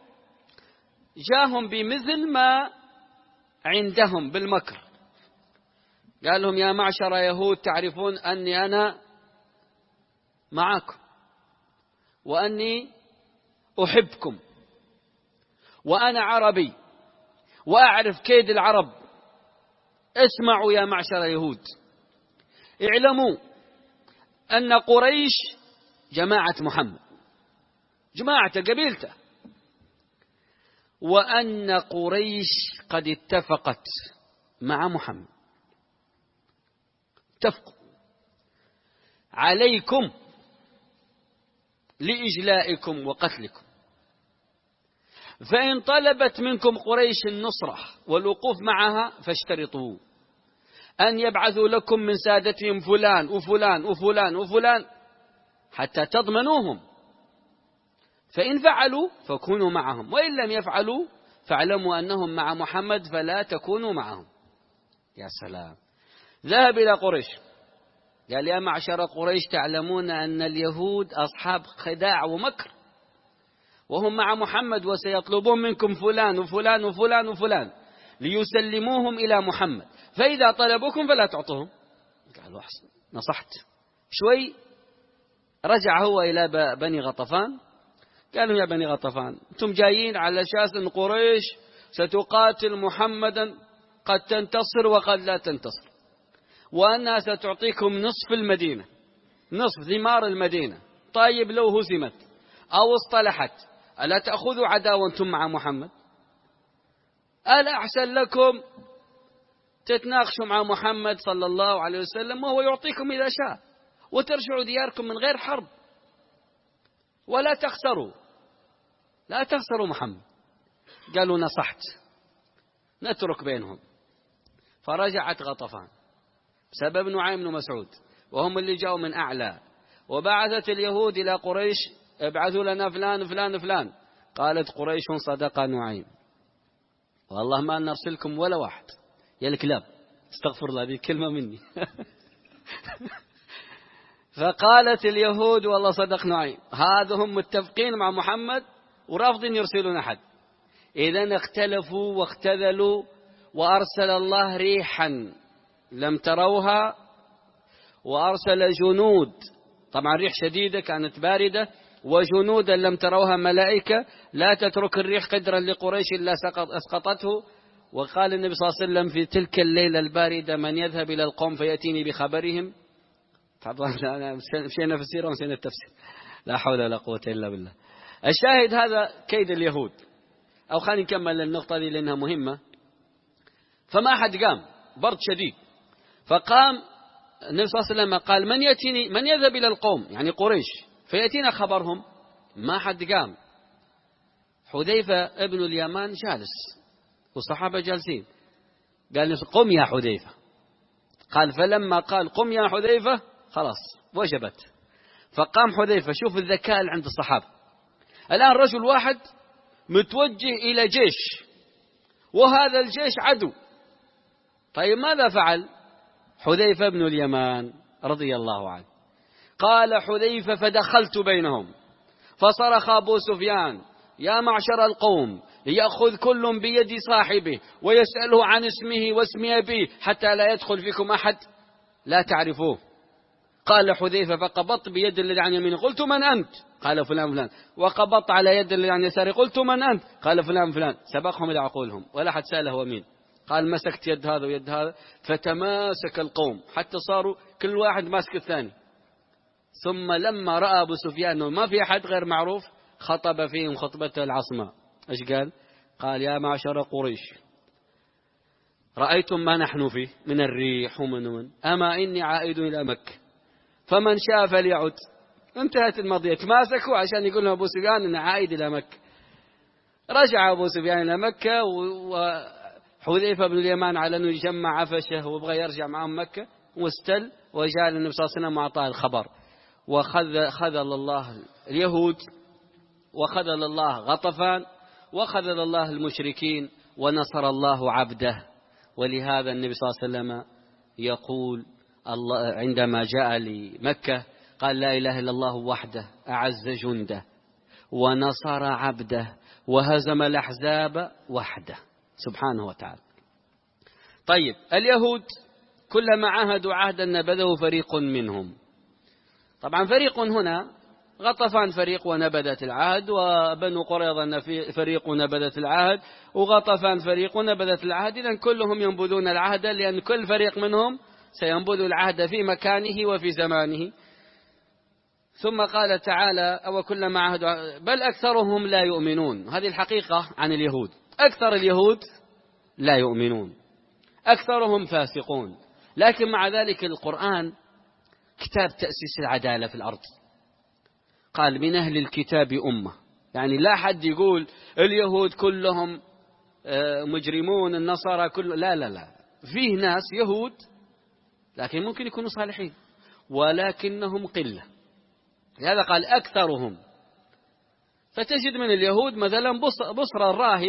جاهم بمثل ما عندهم بالمكر. قال لهم: يا معشر يهود، تعرفون أني أنا معكم، وأني أحبكم، وأنا عربي وأعرف كيد العرب. اسمعوا يا معشر يهود، اعلموا أن قريش جماعة محمد، جماعة قبيلته، وأن قريش قد اتفقت مع محمد، اتفقوا عليكم لإجلائكم وقتلكم. فإن طلبت منكم قريش النصرة والوقوف معها فاشترطوا أن يبعثوا لكم من سادتهم فلان وفلان وفلان وفلان حتى تضمنوهم، فإن فعلوا فكونوا معهم، وإن لم يفعلوا فاعلموا أنهم مع محمد فلا تكونوا معهم. يا سلام. ذهب إلى قريش قال: يا معشر قريش، تعلمون أن اليهود أصحاب خداع ومكر، وهم مع محمد وسيطلبون منكم فلان وفلان وفلان وفلان ليسلموهم إلى محمد، فإذا طلبوكم فلا تعطوهم. قالوا أحسن، نصحت. شوي رجع هو إلى بني غطفان، قالوا يا بني غطفان أنتم جايين على أساس أن قريش ستقاتل محمدا، قد تنتصر وقد لا تنتصر، وأنها ستعطيكم نصف المدينة، نصف ثمار المدينة. طيب لو هزمت أو اصطلحت ألا تأخذوا عداوة أنتم مع محمد؟ ألا أحسن لكم تتناقشوا مع محمد صلى الله عليه وسلم وهو يعطيكم إذا شاء، وترجعوا دياركم من غير حرب ولا تخسروا، لا تخسروا محمد. قالوا نصحت، نترك بينهم. فرجعت غطفان بسبب نعيم بن مسعود، وهم اللي جاءوا من أعلى، وبعثت اليهود إلى قريش ابعثوا لنا فلان فلان فلان. قالت قريش صدق نعيم، والله ما نرسلكم ولا واحد يا الكلاب، استغفر الله، هذه كلمة مني. فقالت اليهود والله صدق نعيم، هذا هم متفقين مع محمد ورافضين يرسلون أحد. إذن اختلفوا واختذلوا، وأرسل الله ريحا لم تروها، وأرسل جنود، طبعا ريح شديدة كانت باردة، وجنودا لم تروها ملائكة لا تترك الريح قدرا لقريش إلا أسقطته. وقال النبي صلى الله عليه وسلم في تلك الليلة الباردة من يذهب إلى القوم فيأتيني بخبرهم. مشينا في السيرة ونسينا التفسير، لا حول ولا قوة إلا بالله. الشاهد هذا كيد اليهود. أو خلينا نكمل النقطة دي لأنها مهمة. فما أحد قام، برد شديد، فقام النبي صلى الله عليه وسلم قال من يأتيني، من يذهب إلى القوم يعني قريش فيأتينا خبرهم. ما حد قام. حذيفة ابن اليمان جالس والصحابة جالسين، قال قم يا حذيفة. قال فلما قال قم يا حذيفة خلاص وجبت. فقام حذيفة. شوف الذكاء عند الصحابة. الآن رجل واحد متوجه إلى جيش، وهذا الجيش عدو. طيب ماذا فعل حذيفة بن اليمان رضي الله عنه؟ قال حذيفة فدخلت بينهم فصرخ أبو سفيان يا معشر القوم ليأخذ كل بيد صاحبه ويسأله عن اسمه واسم أبيه حتى لا يدخل فيكم أحد لا تعرفوه. قال حذيفة فقبضت بيد الذي عن يمينه قلت من أنت؟ قال فلان فلان. وقبضت على يد الذي عن يساره قلت من أنت؟ قال فلان فلان. سبقهم إلى عقولهم ولا حد سأله هو مين. قال مسكت يد هذا ويد هذا فتماسك القوم حتى صاروا كل واحد ماسك الثاني. ثم لما رأى أبو سفيان أنه ما في أحد غير معروف خطب فيهم خطبته العصماء. إيش قال؟ قال يا معشر قريش رأيتم ما نحن فيه من الريح ومن من أما إني عائد إلى مكة فمن شاء فليعد. انتهت الماضية. تماسكوا عشان يقول لهم أبو سفيان أنه عائد إلى مكة. رجع أبو سفيان إلى مكة وحذيفة بن اليمان على أنه يجمع عفشه وبغى يرجع معهم مكة واستل وجاء النبي صلى الله عليه وسلم وأعطاه الخبر. وخذل الله اليهود وخذل الله غطفان وخذل الله المشركين ونصر الله عبده. ولهذا النبي صلى الله عليه وسلم يقول الله عندما جاء لمكة قال لا إله إلا الله وحده أعز جنده ونصر عبده وهزم الأحزاب وحده سبحانه وتعالى. طيب اليهود كلما عاهدوا عهدا نبذه فريق منهم. طبعا فريق هنا غطفان فريق ونبذت العهد، وبنو قريظة فريق ونبذت العهد، وغطفان فريق ونبذت العهد. إذن كلهم ينبذون العهد لأن كل فريق منهم سينبذ العهد في مكانه وفي زمانه. ثم قال تعالى أو كلما عاهدوا بل أكثرهم لا يؤمنون. هذه الحقيقة عن اليهود، أكثر اليهود لا يؤمنون، أكثرهم فاسقون. لكن مع ذلك القرآن كتاب تأسيس العدالة في الأرض. قال من أهل الكتاب أمة، يعني لا حد يقول اليهود كلهم مجرمون النصارى كل لا لا لا فيه ناس يهود لكن ممكن يكونوا صالحين ولكنهم قلة. لهذا قال أكثرهم. فتجد من اليهود مثلا بصرى الراهب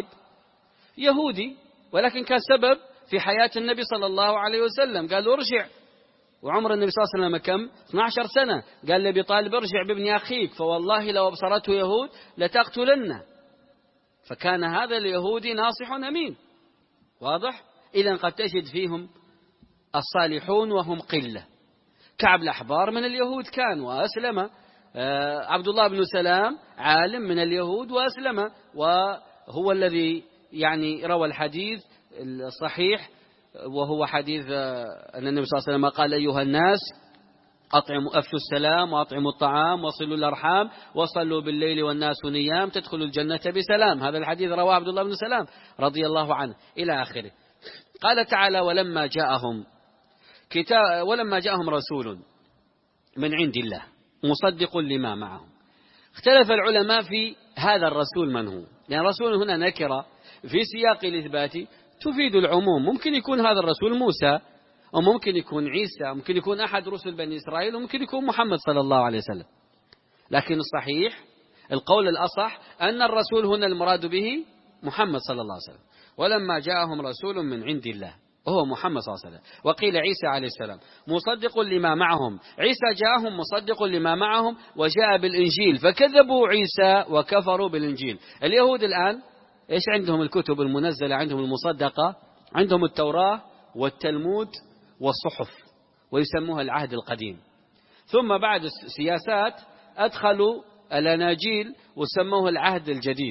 يهودي ولكن كان سبب في حياة النبي صلى الله عليه وسلم. قال ارجع وعمر النبي صلى الله عليه وسلم كم؟ اثنتي عشرة سنة. قال لأبي طالب ارجع بابن أخيك فوالله لو أبصرته يهود لتقتلنه. فكان هذا اليهودي ناصح أمين. واضح؟ إذن قد تجد فيهم الصالحون وهم قلة. كعب الأحبار من اليهود كان وأسلم. عبد الله بن سلام عالم من اليهود وأسلم، وهو الذي يعني روى الحديث الصحيح، وهو حديث أن النبي صلى الله عليه وسلم قال: أيها الناس أطعموا أفشوا السلام وأطعموا الطعام وصلوا الأرحام وصلوا بالليل والناس نيام تدخلوا الجنة بسلام. هذا الحديث رواه عبد الله بن سلام رضي الله عنه إلى آخره. قال تعالى: ولما جاءهم كتاب ولما جاءهم رسول من عند الله مصدق لما معهم. اختلف العلماء في هذا الرسول من هو، لأن يعني رسول هنا نكرة في سياق الإثبات تفيد العموم. ممكن يكون هذا الرسول موسى، وممكن يكون عيسى، ممكن يكون أحد رسل بني إسرائيل، وممكن يكون محمد صلى الله عليه وسلم. لكن الصحيح القول الأصح أن الرسول هنا المراد به محمد صلى الله عليه وسلم. ولما جاءهم رسول من عند الله وهو محمد صلى الله عليه وسلم. وقيل عيسى عليه السلام مصدق لما معهم. عيسى جاءهم مصدق لما معهم وجاء بالإنجيل فكذبوا عيسى وكفروا بالإنجيل. اليهود الآن إيش عندهم؟ الكتب المنزلة عندهم المصدقة، عندهم التوراة والتلمود والصحف، ويسموها العهد القديم. ثم بعد السياسات أدخلوا الأناجيل وسموه العهد الجديد.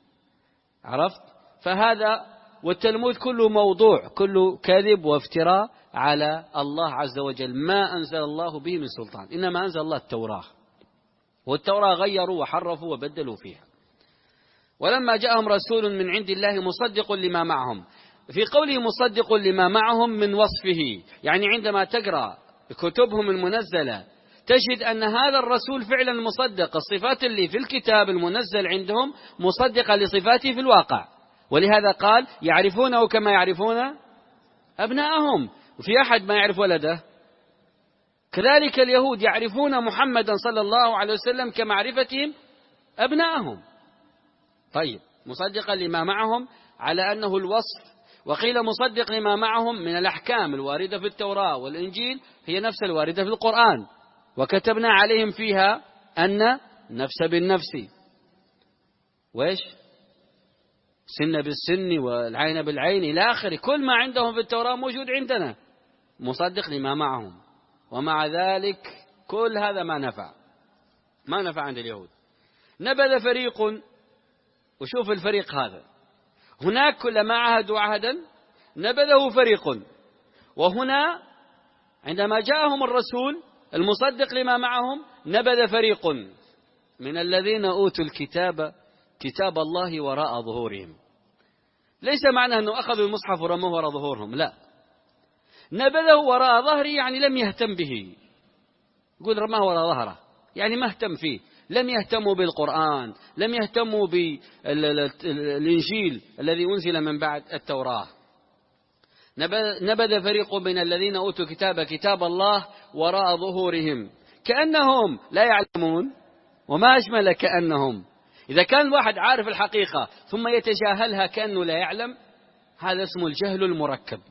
عرفت؟ فهذا والتلمود كله موضوع، كله كذب وافتراء على الله عز وجل، ما أنزل الله به من سلطان، إنما أنزل الله التوراة، والتوراة غيروا وحرفوا وبدلوا فيها. ولما جاءهم رسول من عند الله مصدق لما معهم، في قوله مصدق لما معهم من وصفه، يعني عندما تقرأ كتبهم المنزلة تجد أن هذا الرسول فعلا مصدق. الصفات اللي في الكتاب المنزل عندهم مصدقة لصفاته في الواقع. ولهذا قال: يعرفونه كما يعرفون أبناءهم. وفي أحد ما يعرف ولده؟ كذلك اليهود يعرفون محمدا صلى الله عليه وسلم كمعرفتهم أبناءهم. طيب، مصدقا لما معهم على أنه الوصف. وقيل مصدق لما معهم من الأحكام الواردة في التوراة والإنجيل هي نفس الواردة في القرآن. وكتبنا عليهم فيها أن نفس بالنفس وإيش سن بالسن والعين بالعين إلى آخره. كل ما عندهم في التوراة موجود عندنا، مصدق لما معهم. ومع ذلك كل هذا ما نفع ما نفع عند اليهود. نبذ فريق، وشوف الفريق هذا، هناك كلما عهدوا عهدا نبذه فريق، وهنا عندما جاءهم الرسول المصدق لما معهم نبذ فريق من الذين أوتوا الكتاب كتاب الله وراء ظهورهم. ليس معنى أنه أخذوا المصحف ورموه وراء ظهورهم، لا، نبذه وراء ظهره يعني لم يهتم به. يقول رماه وراء ظهره يعني ما اهتم فيه، لم يهتموا بالقرآن، لم يهتموا بالإنجيل الذي أنزل من بعد التوراة. نبذ فريق من الذين أوتوا كتاب كتاب الله وراء ظهورهم كأنهم لا يعلمون. وما أجمل كأنهم. إذا كان الواحد عارف الحقيقة ثم يتجاهلها كأنه لا يعلم، هذا اسمه الجهل المركب.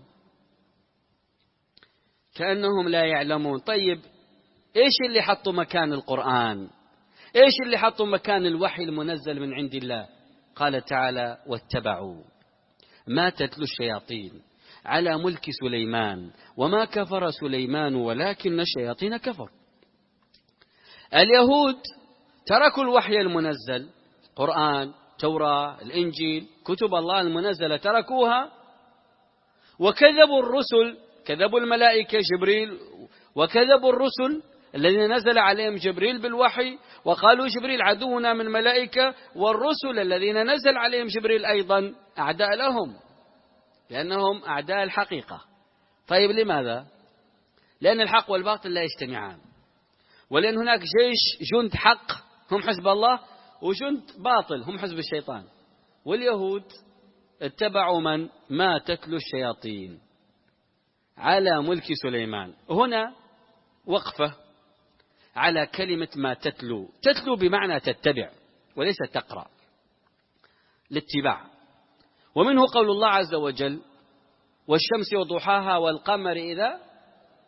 كأنهم لا يعلمون. طيب، إيش اللي حطوا مكان القرآن؟ إيش اللي حطوا مكان الوحي المنزل من عند الله؟ قال تعالى: واتبعوا ما تتلو الشياطين على ملك سليمان وما كفر سليمان ولكن الشياطين كفر. اليهود تركوا الوحي المنزل، قرآن، توراة، الإنجيل، كتب الله المنزلة، تركوها وكذبوا الرسل، كذبوا الملائكة جبريل، وكذبوا الرسل الذين نزل عليهم جبريل بالوحي، وقالوا جبريل عدونا من الملائكة، والرسل الذين نزل عليهم جبريل أيضا أعداء لهم لأنهم أعداء الحقيقة. طيب، لماذا؟ لأن الحق والباطل لا يجتمعان، ولأن هناك جيش جند حق هم حزب الله، وجند باطل هم حزب الشيطان. واليهود اتبعوا من ما تتلو الشياطين على ملك سليمان. هنا وقفة على كلمة ما تتلو. تتلو بمعنى تتبع وليس تقرأ، الاتباع. ومنه قول الله عز وجل: والشمس وضحاها والقمر إذا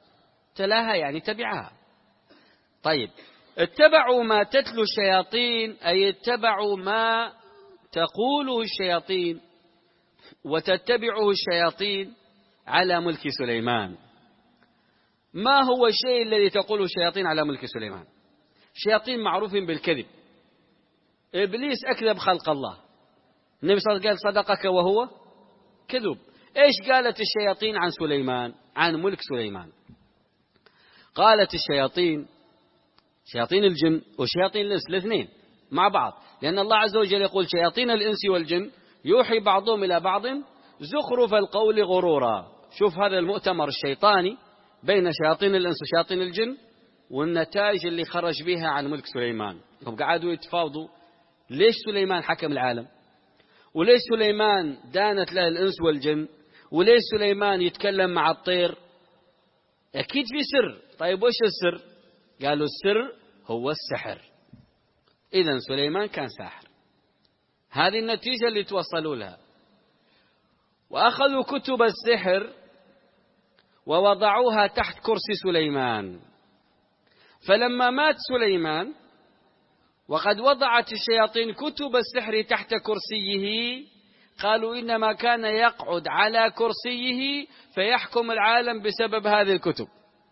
تلاها يعني تبعها. طيب اتبعوا ما تتلو الشياطين، أي اتبعوا ما تقوله الشياطين وتتبعه الشياطين على ملك سليمان. ما هو الشيء الذي تقوله الشياطين على ملك سليمان؟ الشياطين معروفين بالكذب. إبليس أكذب خلق الله، النبي صلى الله عليه وسلم قال صدقك وهو كذب. إيش قالت الشياطين عن سليمان، عن ملك سليمان؟ قالت الشياطين، شياطين الجن وشياطين الإنس الاثنين مع بعض، لأن الله عز وجل يقول شياطين الإنس والجن يوحي بعضهم إلى بعض زخرف القول غرورا. شوف هذا المؤتمر الشيطاني بين شياطين الإنس وشياطين الجن والنتائج اللي خرج بها عن ملك سليمان. هم قعدوا يتفاوضوا ليش سليمان حكم العالم، وليش سليمان دانت له الإنس والجن، وليش سليمان يتكلم مع الطير. أكيد في سر. طيب وش السر؟ قالوا السر هو السحر. إذن سليمان كان ساحر. هذه النتيجة اللي توصلوا لها. وأخذوا كتب السحر ووضعوها تحت كرسي سليمان. فلما مات سليمان وقد وضعت الشياطين كتب السحر تحت كرسيه، قالوا إنما كان يقعد على كرسيه فيحكم العالم بسبب هذه الكتب،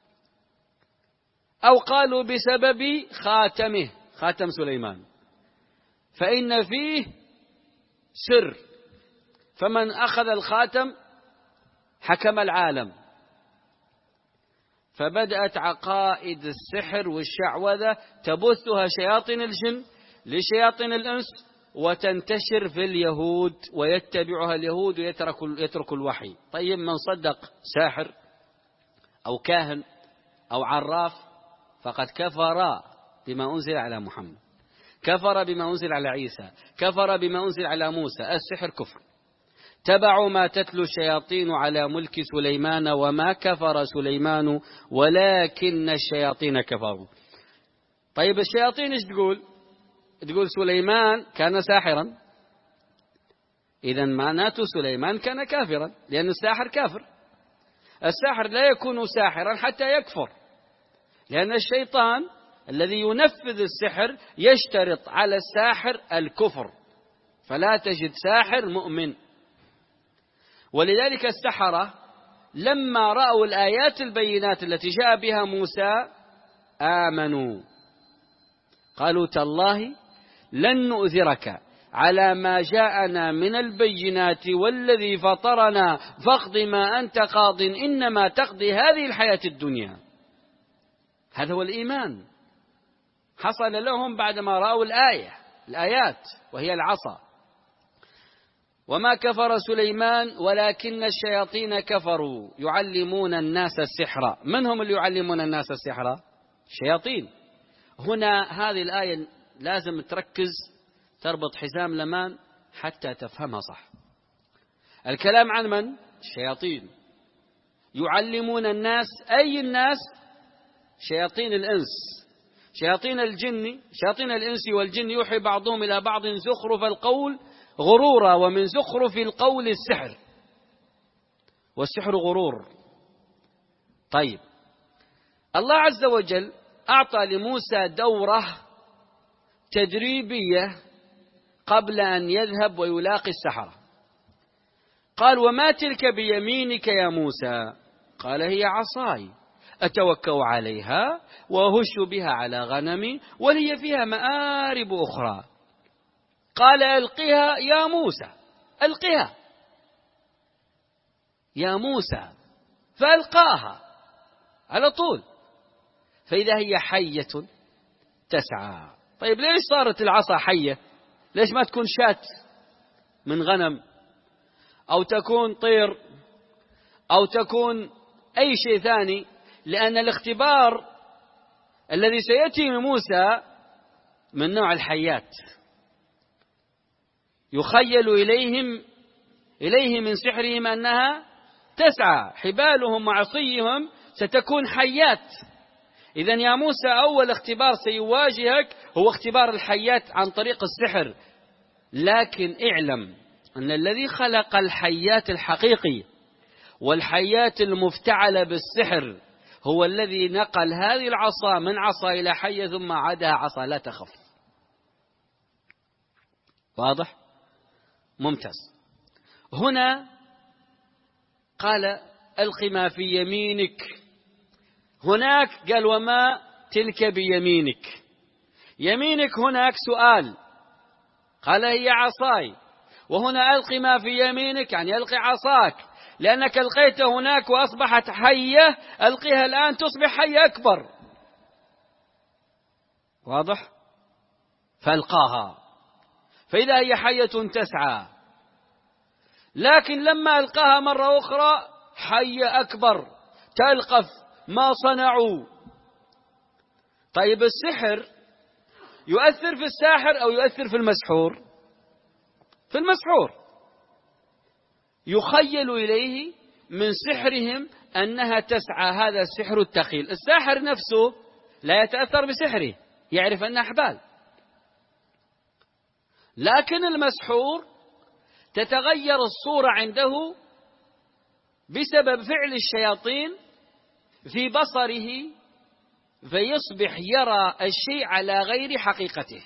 أو قالوا بسبب خاتمه، خاتم سليمان، فإن فيه سر، فمن أخذ الخاتم حكم العالم. فبدأت عقائد السحر والشعوذة تبثها شياطين الجن لشياطين الإنس وتنتشر في اليهود، ويتبعها اليهود ويترك الوحي. طيب من صدق ساحر أو كاهن أو عراف فقد كفر بما أنزل على محمد، كفر بما أنزل على عيسى، كفر بما أنزل على موسى. السحر كفر. تبعوا ما تتلو الشياطين على ملك سليمان وما كفر سليمان ولكن الشياطين كفروا. طيب الشياطين ايش تقول؟ تقول سليمان كان ساحرا، إذن معناته سليمان كان كافرا، لأن الساحر كافر. الساحر لا يكون ساحرا حتى يكفر، لأن الشيطان الذي ينفذ السحر يشترط على الساحر الكفر، فلا تجد ساحر مؤمن. ولذلك السحرة لما رأوا الآيات البينات التي جاء بها موسى آمنوا، قالوا تالله لن نؤثرك على ما جاءنا من البينات والذي فطرنا فاقض ما أنت قاض إنما تقضي هذه الحياة الدنيا. هذا هو الإيمان حصل لهم بعدما رأوا الآية الآيات وهي العصا. وما كفر سليمان ولكن الشياطين كفروا يعلمون الناس السحر. من هم اللي يعلمون الناس السحر؟ شياطين. هنا هذه الآية لازم تركز، تربط حزام لمان حتى تفهمها صح. الكلام عن من؟ الشياطين. يعلمون الناس، أي الناس؟ شياطين الإنس، شياطين الجن، شياطين الإنس والجن يوحي بعضهم إلى بعض زخرف القول غرورا، ومن زخرف القول السحر، والسحر غرور. طيب الله عز وجل أعطى لموسى دورة تدريبية قبل أن يذهب ويلاقي السحرة. قال وما تلك بيمينك يا موسى؟ قال هي عصاي أتوكأ عليها وأهش بها على غنمي ولي فيها مآرب أخرى. قال ألقها يا موسى، ألقها يا موسى، فألقاها على طول فإذا هي حية تسعى. طيب ليش صارت العصا حية؟ ليش ما تكون شاة من غنم، أو تكون طير، أو تكون أي شيء ثاني؟ لأن الاختبار الذي سيأتي من موسى من نوع الحيات. يخيل إليهم إليه من سحرهم أنها تسعى، حبالهم وعصيهم ستكون حيات. إذن يا موسى أول اختبار سيواجهك هو اختبار الحيات عن طريق السحر. لكن اعلم أن الذي خلق الحيات الحقيقي والحيات المفتعلة بالسحر هو الذي نقل هذه العصا من عصا إلى حية ثم عادها عصا. لا تخف. واضح؟ ممتاز. هنا قال ألق ما في يمينك، هناك قال وما تلك بيمينك. يمينك هناك سؤال، قال هي عصاي، وهنا ألق ما في يمينك يعني ألق عصاك، لأنك ألقيت هناك وأصبحت حية، ألقيها الآن تصبح حية أكبر. واضح؟ فألقاها، فإذا هي حية تسعى، لكن لما ألقاها مرة أخرى حية أكبر تلقف ما صنعوا. طيب السحر يؤثر في الساحر أو يؤثر في المسحور؟ في المسحور. يخيل إليه من سحرهم أنها تسعى، هذا السحر التخيل. الساحر نفسه لا يتأثر بسحره، يعرف أنها أحبال، لكن المسحور تتغير الصورة عنده بسبب فعل الشياطين في بصره، فيصبح يرى الشيء على غير حقيقته.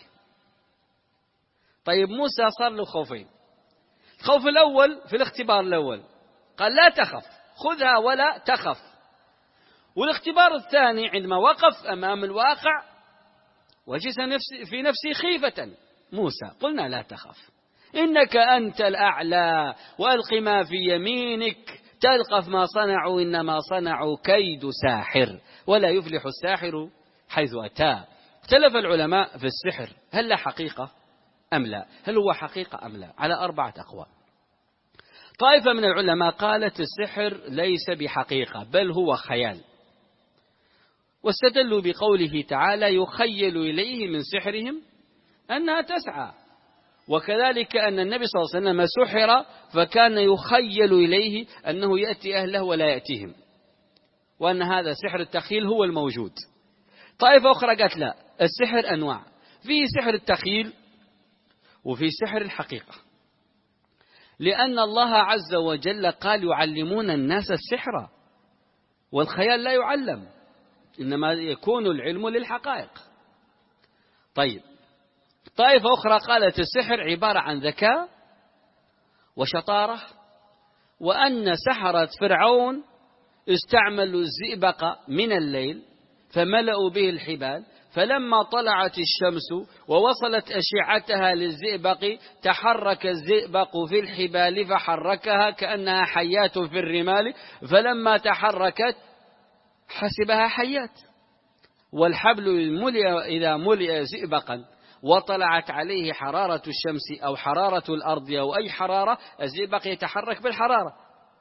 طيب موسى صار له خوفين. الخوف الأول في الاختبار الأول قال لا تخف، خذها ولا تخف. والاختبار الثاني عندما وقف أمام الواقع وجد في نفسه خيفة موسى. قلنا لا تخف، إنك أنت الأعلى، وألق ما في يمينك تلقف ما صنعوا، إنما صنعوا كيد ساحر ولا يفلح الساحر حيث أتى. اختلف العلماء في السحر، هل له حقيقة أم لا؟ هل هو حقيقة أم لا؟ على أربعة أقوال. طائفة من العلماء قالت السحر ليس بحقيقة بل هو خيال، واستدلوا بقوله تعالى يخيل إليه من سحرهم أنها تسعى، وكذلك أن النبي صلى الله عليه وسلم سحر فكان يخيل إليه أنه يأتي أهله ولا يأتيهم، وأن هذا سحر التخيل هو الموجود. طائفة أخرى قالت لا، السحر أنواع، فيه سحر التخيل وفي سحر الحقيقة، لأن الله عز وجل قال يعلمون الناس السحر، والخيال لا يعلم، إنما يكون العلم للحقائق. طيب طائفة أخرى قالت السحر عبارة عن ذكاء وشطارة، وأن سحرة فرعون استعملوا الزئبق من الليل فملأوا به الحبال، فلما طلعت الشمس ووصلت أشعتها للزئبق تحرك الزئبق في الحبال فحركها كأنها حيات في الرمال، فلما تحركت حسبها حيات. والحبل ملئ إذا ملئ زئبقا وطلعت عليه حرارة الشمس أو حرارة الأرض أو أي حرارة، الزئبق يتحرك بالحرارة،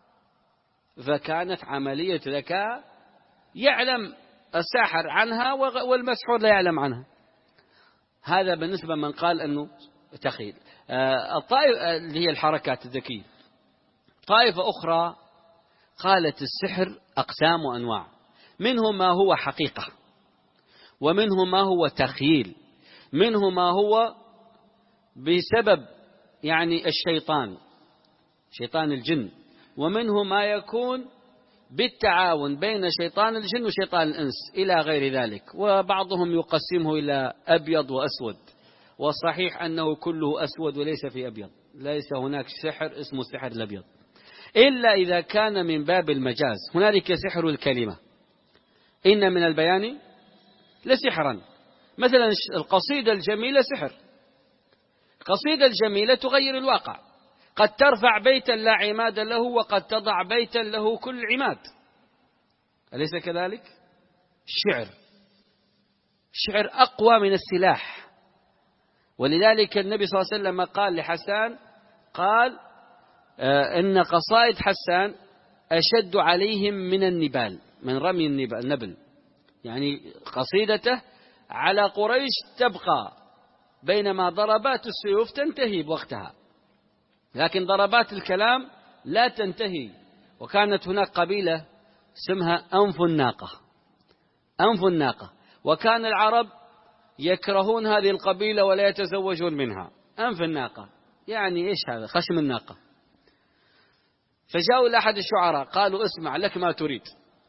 فكانت عملية ذكاء يعلم الساحر عنها والمسحور لا يعلم عنها. هذا بالنسبة من قال أنه تخيل. الطائفة اللي هي الحركات الذكية. طائفة أخرى قالت السحر أقسام وأنواع، منه ما هو حقيقة، ومنه ما هو تخيل، منه ما هو بسبب يعني الشيطان شيطان الجن، ومنه ما يكون بالتعاون بين شيطان الجن وشيطان الإنس إلى غير ذلك. وبعضهم يقسمه إلى أبيض وأسود، والصحيح أنه كله أسود وليس في أبيض، ليس هناك سحر اسمه سحر الأبيض إلا إذا كان من باب المجاز. هنالك سحر الكلمة، إن من البيان لسحرا، مثلا القصيدة الجميلة سحر. القصيدة الجميلة تغير الواقع، قد ترفع بيتا لا عماد له وقد تضع بيتا له كل عماد، أليس كذلك؟ الشعر الشعر أقوى من السلاح، ولذلك النبي صلى الله عليه وسلم قال لحسان، قال آه إن قصائد حسان أشد عليهم من النبال، من رمي النبل، يعني قصيدته على قريش تبقى، بينما ضربات السيوف تنتهي بوقتها، لكن ضربات الكلام لا تنتهي. وكانت هناك قبيلة اسمها أنف الناقة أنف الناقة وكان العرب يكرهون هذه القبيلة ولا يتزوجون منها. أنف الناقة يعني إيش هذا؟ خشم الناقة. فجاءوا لأحد الشعراء قالوا اسمع لك ما تريد،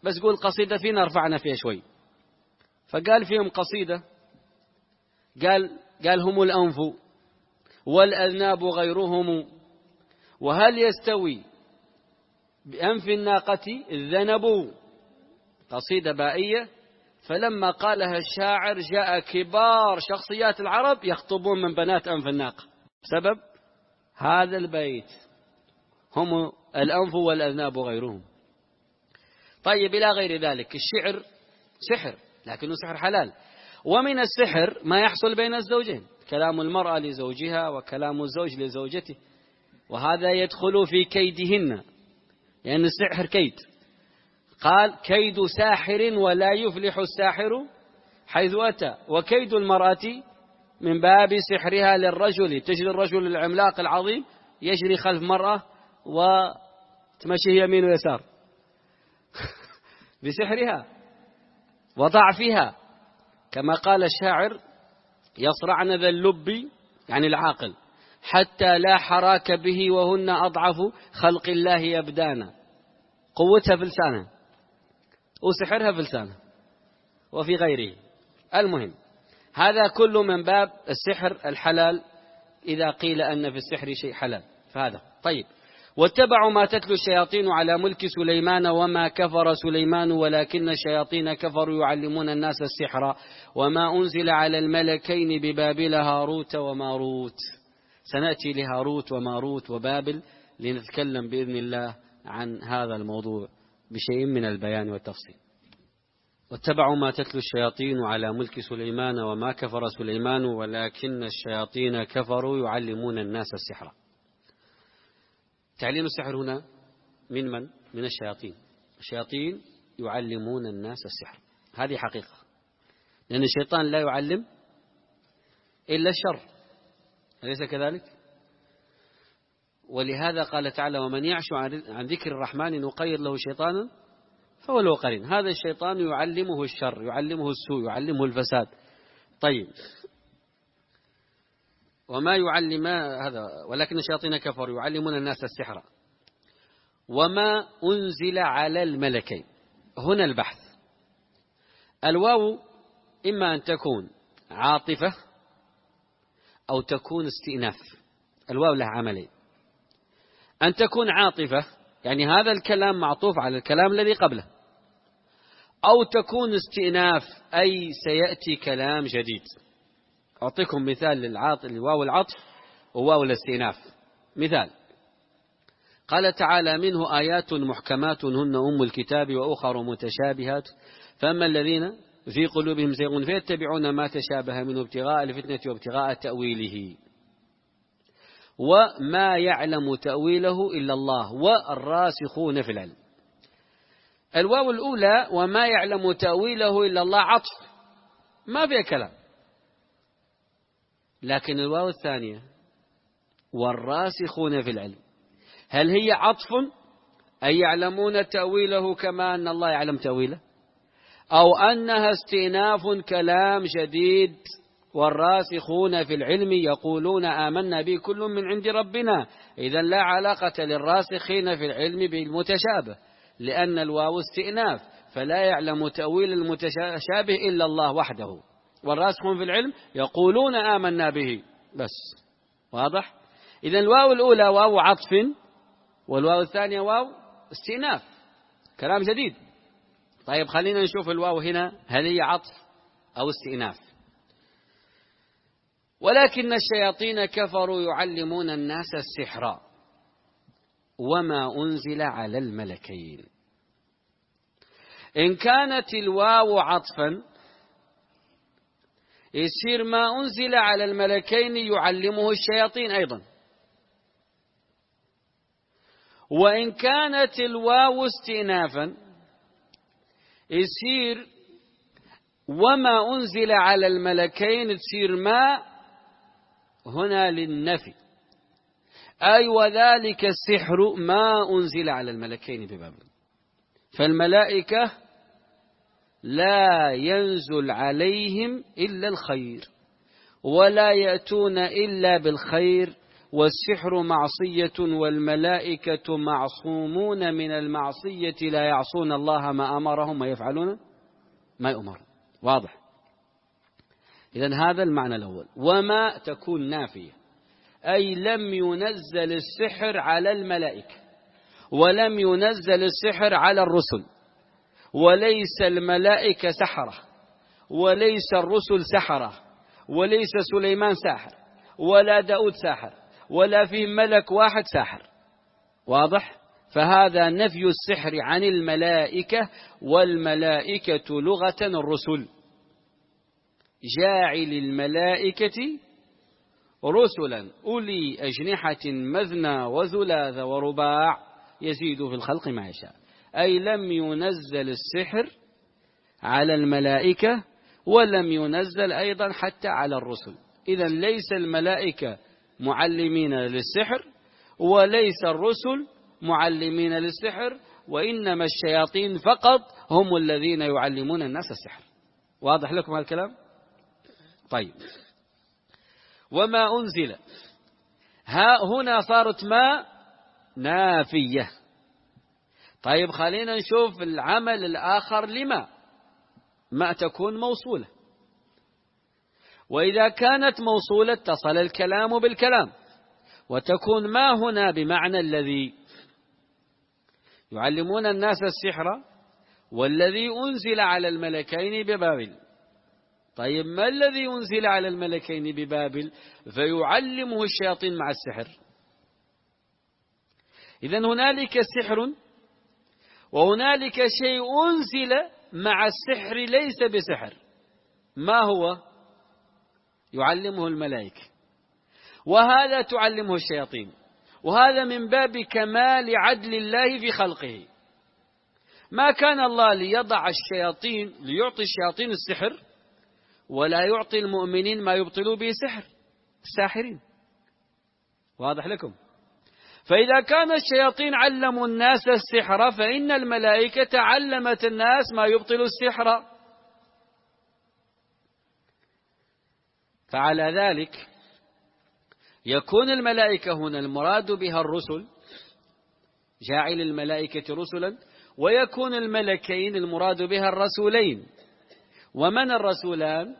بس قول قصيدة فينا رفعنا فيها شوي. فقال فيهم قصيدة، قال قال هم الأنف والأذناب غيرهم، وهل يستوي بأنف الناقة الذنب. قصيدة بائية. فلما قالها الشاعر جاء كبار شخصيات العرب يخطبون من بنات أنف الناقة بسبب هذا البيت، هم الأنف والأذناب غيرهم. طيب إلى غير ذلك. الشعر سحر، لكنه سحر حلال. ومن السحر ما يحصل بين الزوجين، كلام المرأة لزوجها وكلام الزوج لزوجته، وهذا يدخل في كيدهن، لأن السحر كيد. قال كيد ساحر ولا يفلح الساحر حيث أتى، وكيد المرأة من باب سحرها للرجل. تجري الرجل العملاق العظيم يجري خلف مرأة وتمشي يمين ويسار بسحرها وضعفها، كما قال الشاعر يصرعن ذا اللب، يعني العاقل، حتى لا حراك به وهن أضعف خلق الله يبدانا. قوتها في لسانها وسحرها في لسانها وفي غيره. المهم هذا كله من باب السحر الحلال، إذا قيل أن في السحر شيء حلال فهذا. طيب. واتبعوا ما تتلو الشياطين على ملك سليمان وما كفر سليمان ولكن الشياطين كفروا يعلمون الناس السحر وما أنزل على الملكين ببابل هاروت وماروت. سنأتي لهاروت وماروت وبابل لنتكلم بإذن الله عن هذا الموضوع بشيء من البيان والتفصيل. واتبعوا ما تتلو الشياطين على ملك سليمان وما كفر سليمان ولكن الشياطين كفروا يعلمون الناس السحر. تعليم السحر هنا من من؟ من الشياطين. الشياطين يعلمون الناس السحر، هذه حقيقة، لأن الشيطان لا يعلم إلا الشر، أليس كذلك؟ ولهذا قال تعالى ومن يعش عن ذكر الرحمن نقيض له شيطانا فهو له قرين. هذا الشيطان يعلمه الشر، يعلمه السوء، يعلمه الفساد. طيب. وما يعلم هذا ولكن الشياطين كفروا يعلمون الناس السحر وما أنزل على الملكين. هنا البحث. الواو إما أن تكون عاطفة أو تكون استئناف. الواو لها عملين. أن تكون عاطفة يعني هذا الكلام معطوف على الكلام الذي قبله، أو تكون استئناف أي سيأتي كلام جديد. أعطيكم مثال للواو العطف وواو الاستئناف. مثال قال تعالى منه آيات محكمات هن أم الكتاب وأخر متشابهات فأما الذين في قلوبهم زيغ فيتبعون ما تشابه منه ابتغاء الفتنة وابتغاء تأويله وما يعلم تأويله إلا الله والراسخون في العلم. الواو الأولى وما يعلم تأويله إلا الله عطف ما فيها كلام، لكن الواو الثانية والراسخون في العلم هل هي عطف أي يعلمون تأويله كما أن الله يعلم تأويله، أو أنها استئناف كلام جديد والراسخون في العلم يقولون آمنا به كل من عند ربنا. إذا لا علاقة للراسخين في العلم بالمتشابه، لأن الواو استئناف فلا يعلم تأويل المتشابه إلا الله وحده، والراسخون في العلم يقولون آمنا به بس. واضح؟ إذا الواو الأولى واو عطف والواو الثانية واو استئناف كلام جديد. طيب خلينا نشوف الواو هنا هل هي عطف أو استئناف. ولكن الشياطين كفروا يعلمون الناس السحر وما أنزل على الملكين. إن كانت الواو عطفا يصير ما أنزل على الملكين يعلمه الشياطين أيضا، وإن كانت الواو استئنافا يصير وما أنزل على الملكين تصير ما هنا للنفي، أي وذلك السحر ما أنزل على الملكين ببابل. فالملائكة لا ينزل عليهم إلا الخير ولا يأتون إلا بالخير والسحر معصية والملائكة معصومون من المعصية لا يعصون الله ما أمرهم ويفعلون ما يؤمر. واضح؟ إذن هذا المعنى الأول. وما تكون نافية، أي لم ينزل السحر على الملائكة، ولم ينزل السحر على الرسل، وليس الملائكة سحرة، وليس الرسل سحرة، وليس سليمان ساحر، ولا داود ساحر، ولا في ملك واحد ساحر. واضح؟ فهذا نفي السحر عن الملائكة، والملائكة لغة الرسل. جاعل الملائكة رسلا أولي أجنحة مثنى وثلاث ورباع يزيد في الخلق ما يشاء. أي لم ينزل السحر على الملائكة، ولم ينزل أيضا حتى على الرسل. إذن ليس الملائكة معلمين للسحر، وليس الرسل معلمين للسحر، وإنما الشياطين فقط هم الذين يعلمون الناس السحر. واضح لكم هذا الكلام؟ طيب، وما أنزل، ها هنا صارت ما نافية. طيب خلينا نشوف العمل الآخر لما. ما تكون موصولة، وإذا كانت موصولة اتصل الكلام بالكلام، وتكون ما هنا بمعنى الذي. يعلمون الناس السحر والذي أنزل على الملكين ببابل. طيب ما الذي أنزل على الملكين ببابل فيعلمه الشياطين مع السحر؟ إذن هنالك سحر، وهنالك شيء أنزل مع السحر ليس بسحر. ما هو؟ يعلمه الملائكة، وهذا تعلمه الشياطين، وهذا من باب كمال عدل الله في خلقه. ما كان الله ليضع الشياطين ليعطي الشياطين السحر ولا يعطي المؤمنين ما يبطلوا به سحر الساحرين. واضح لكم؟ فإذا كان الشياطين علموا الناس السحر، فإن الملائكة علمت الناس ما يبطل السحر. فعلى ذلك يكون الملائكة هنا المراد بها الرسل، جاعل الملائكة رسلا، ويكون الملكين المراد بها الرسولين. ومن الرسولان؟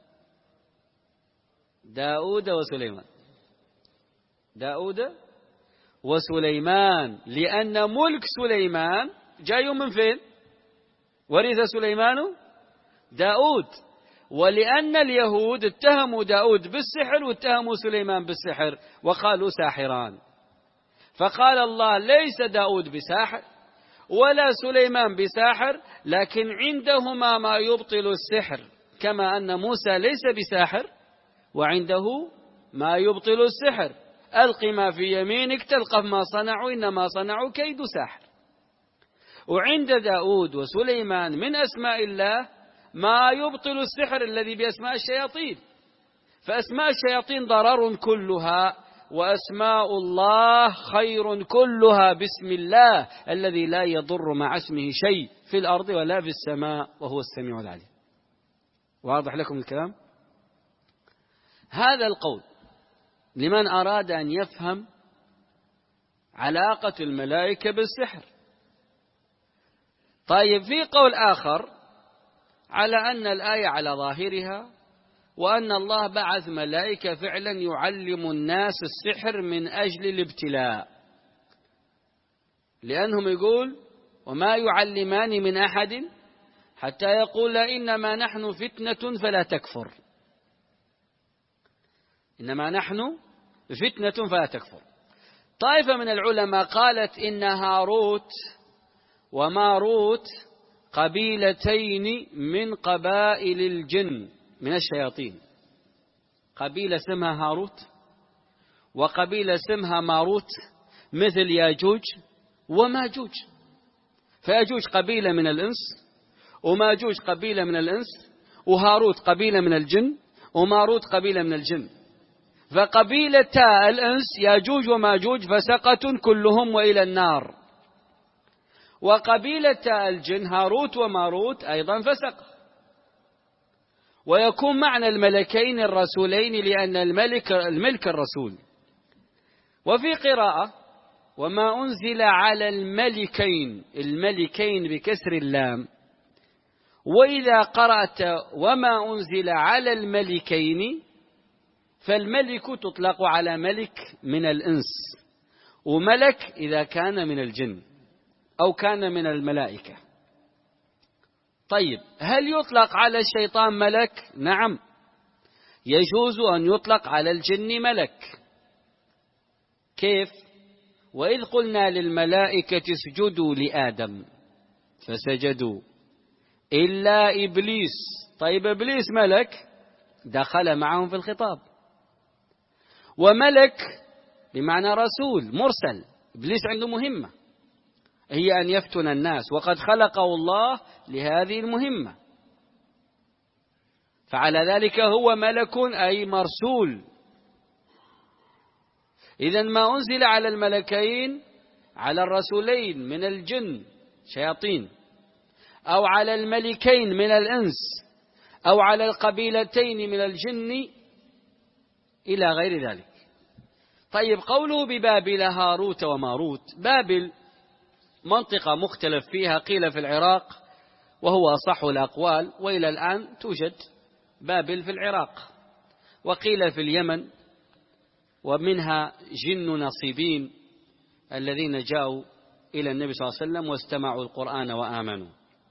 داود وسليمان. داود وسليمان، لأن ملك سليمان جاي من فين؟ ورث سليمان داود. ولأن اليهود اتهموا داود بالسحر واتهموا سليمان بالسحر وقالوا ساحران، فقال الله ليس داود بساحر ولا سليمان بساحر، لكن عندهما ما يبطل السحر، كما أن موسى ليس بساحر وعنده ما يبطل السحر. ألق ما في يمينك تلقف ما صنعوا إنما صنعوا كيد ساحر. وعند داود وسليمان من أسماء الله ما يبطل السحر الذي بأسماء الشياطين. فأسماء الشياطين ضرر كلها، وأسماء الله خير كلها باسم الله الذي لا يضر مع اسمه شيء في الأرض ولا في السماء، وهو السميع العليم. واضح لكم الكلام؟ هذا القول لمن أراد أن يفهم علاقة الملائكة بالسحر. طيب في قول آخر على أن الآية على ظاهرها، وأن الله بعث ملائكة فعلا يعلم الناس السحر من أجل الابتلاء، لأنهم يقول وما يعلمان من أحد حتى يقول إنما نحن فتنة فلا تكفر. إنما نحن فتنة فلا تكفر. طائفة من العلماء قالت إن هاروت وماروت قبيلتين من قبائل الجن من الشياطين، قبيلة اسمها هاروت وقبيلة اسمها ماروت، مثل ياجوج وماجوج. فياجوج قبيلة من الإنس، وماجوج قبيلة من الإنس، وهاروت قبيلة من الجن، وماروت قبيلة من الجن. فقبيلتا الإنس ياجوج وماجوج فسقة كلهم وإلى النار، وقبيلتا الجن هاروت وماروت أيضا فسق. ويكون معنى الملكين الرسولين لأن الملك الملك الرسول، وفي قراءة وما أنزل على الملكين، الملكين بكسر اللام. وإذا قرأت وما أنزل على الملكين فالملك تطلق على ملك من الإنس، وملك إذا كان من الجن أو كان من الملائكة. طيب هل يطلق على الشيطان ملك؟ نعم، يجوز أن يطلق على الجن ملك. كيف؟ وإذ قلنا للملائكة اسجدوا لآدم فسجدوا إلا إبليس. طيب إبليس ملك، دخل معهم في الخطاب. وملك بمعنى رسول مرسل، إبليس عنده مهمة هي أن يفتن الناس، وقد خلقه الله لهذه المهمة، فعلى ذلك هو ملك أي مرسول. إذن ما أنزل على الملكين على الرسولين من الجن شياطين، أو على الملكين من الإنس، أو على القبيلتين من الجن إلى غير ذلك. طيب قوله ببابل هاروت وماروت، بابل منطقة مختلف فيها، قيل في العراق وهو أصح الأقوال، وإلى الآن توجد بابل في العراق، وقيل في اليمن، ومنها جن نصيبين الذين جاءوا إلى النبي صلى الله عليه وسلم واستمعوا القرآن وآمنوا.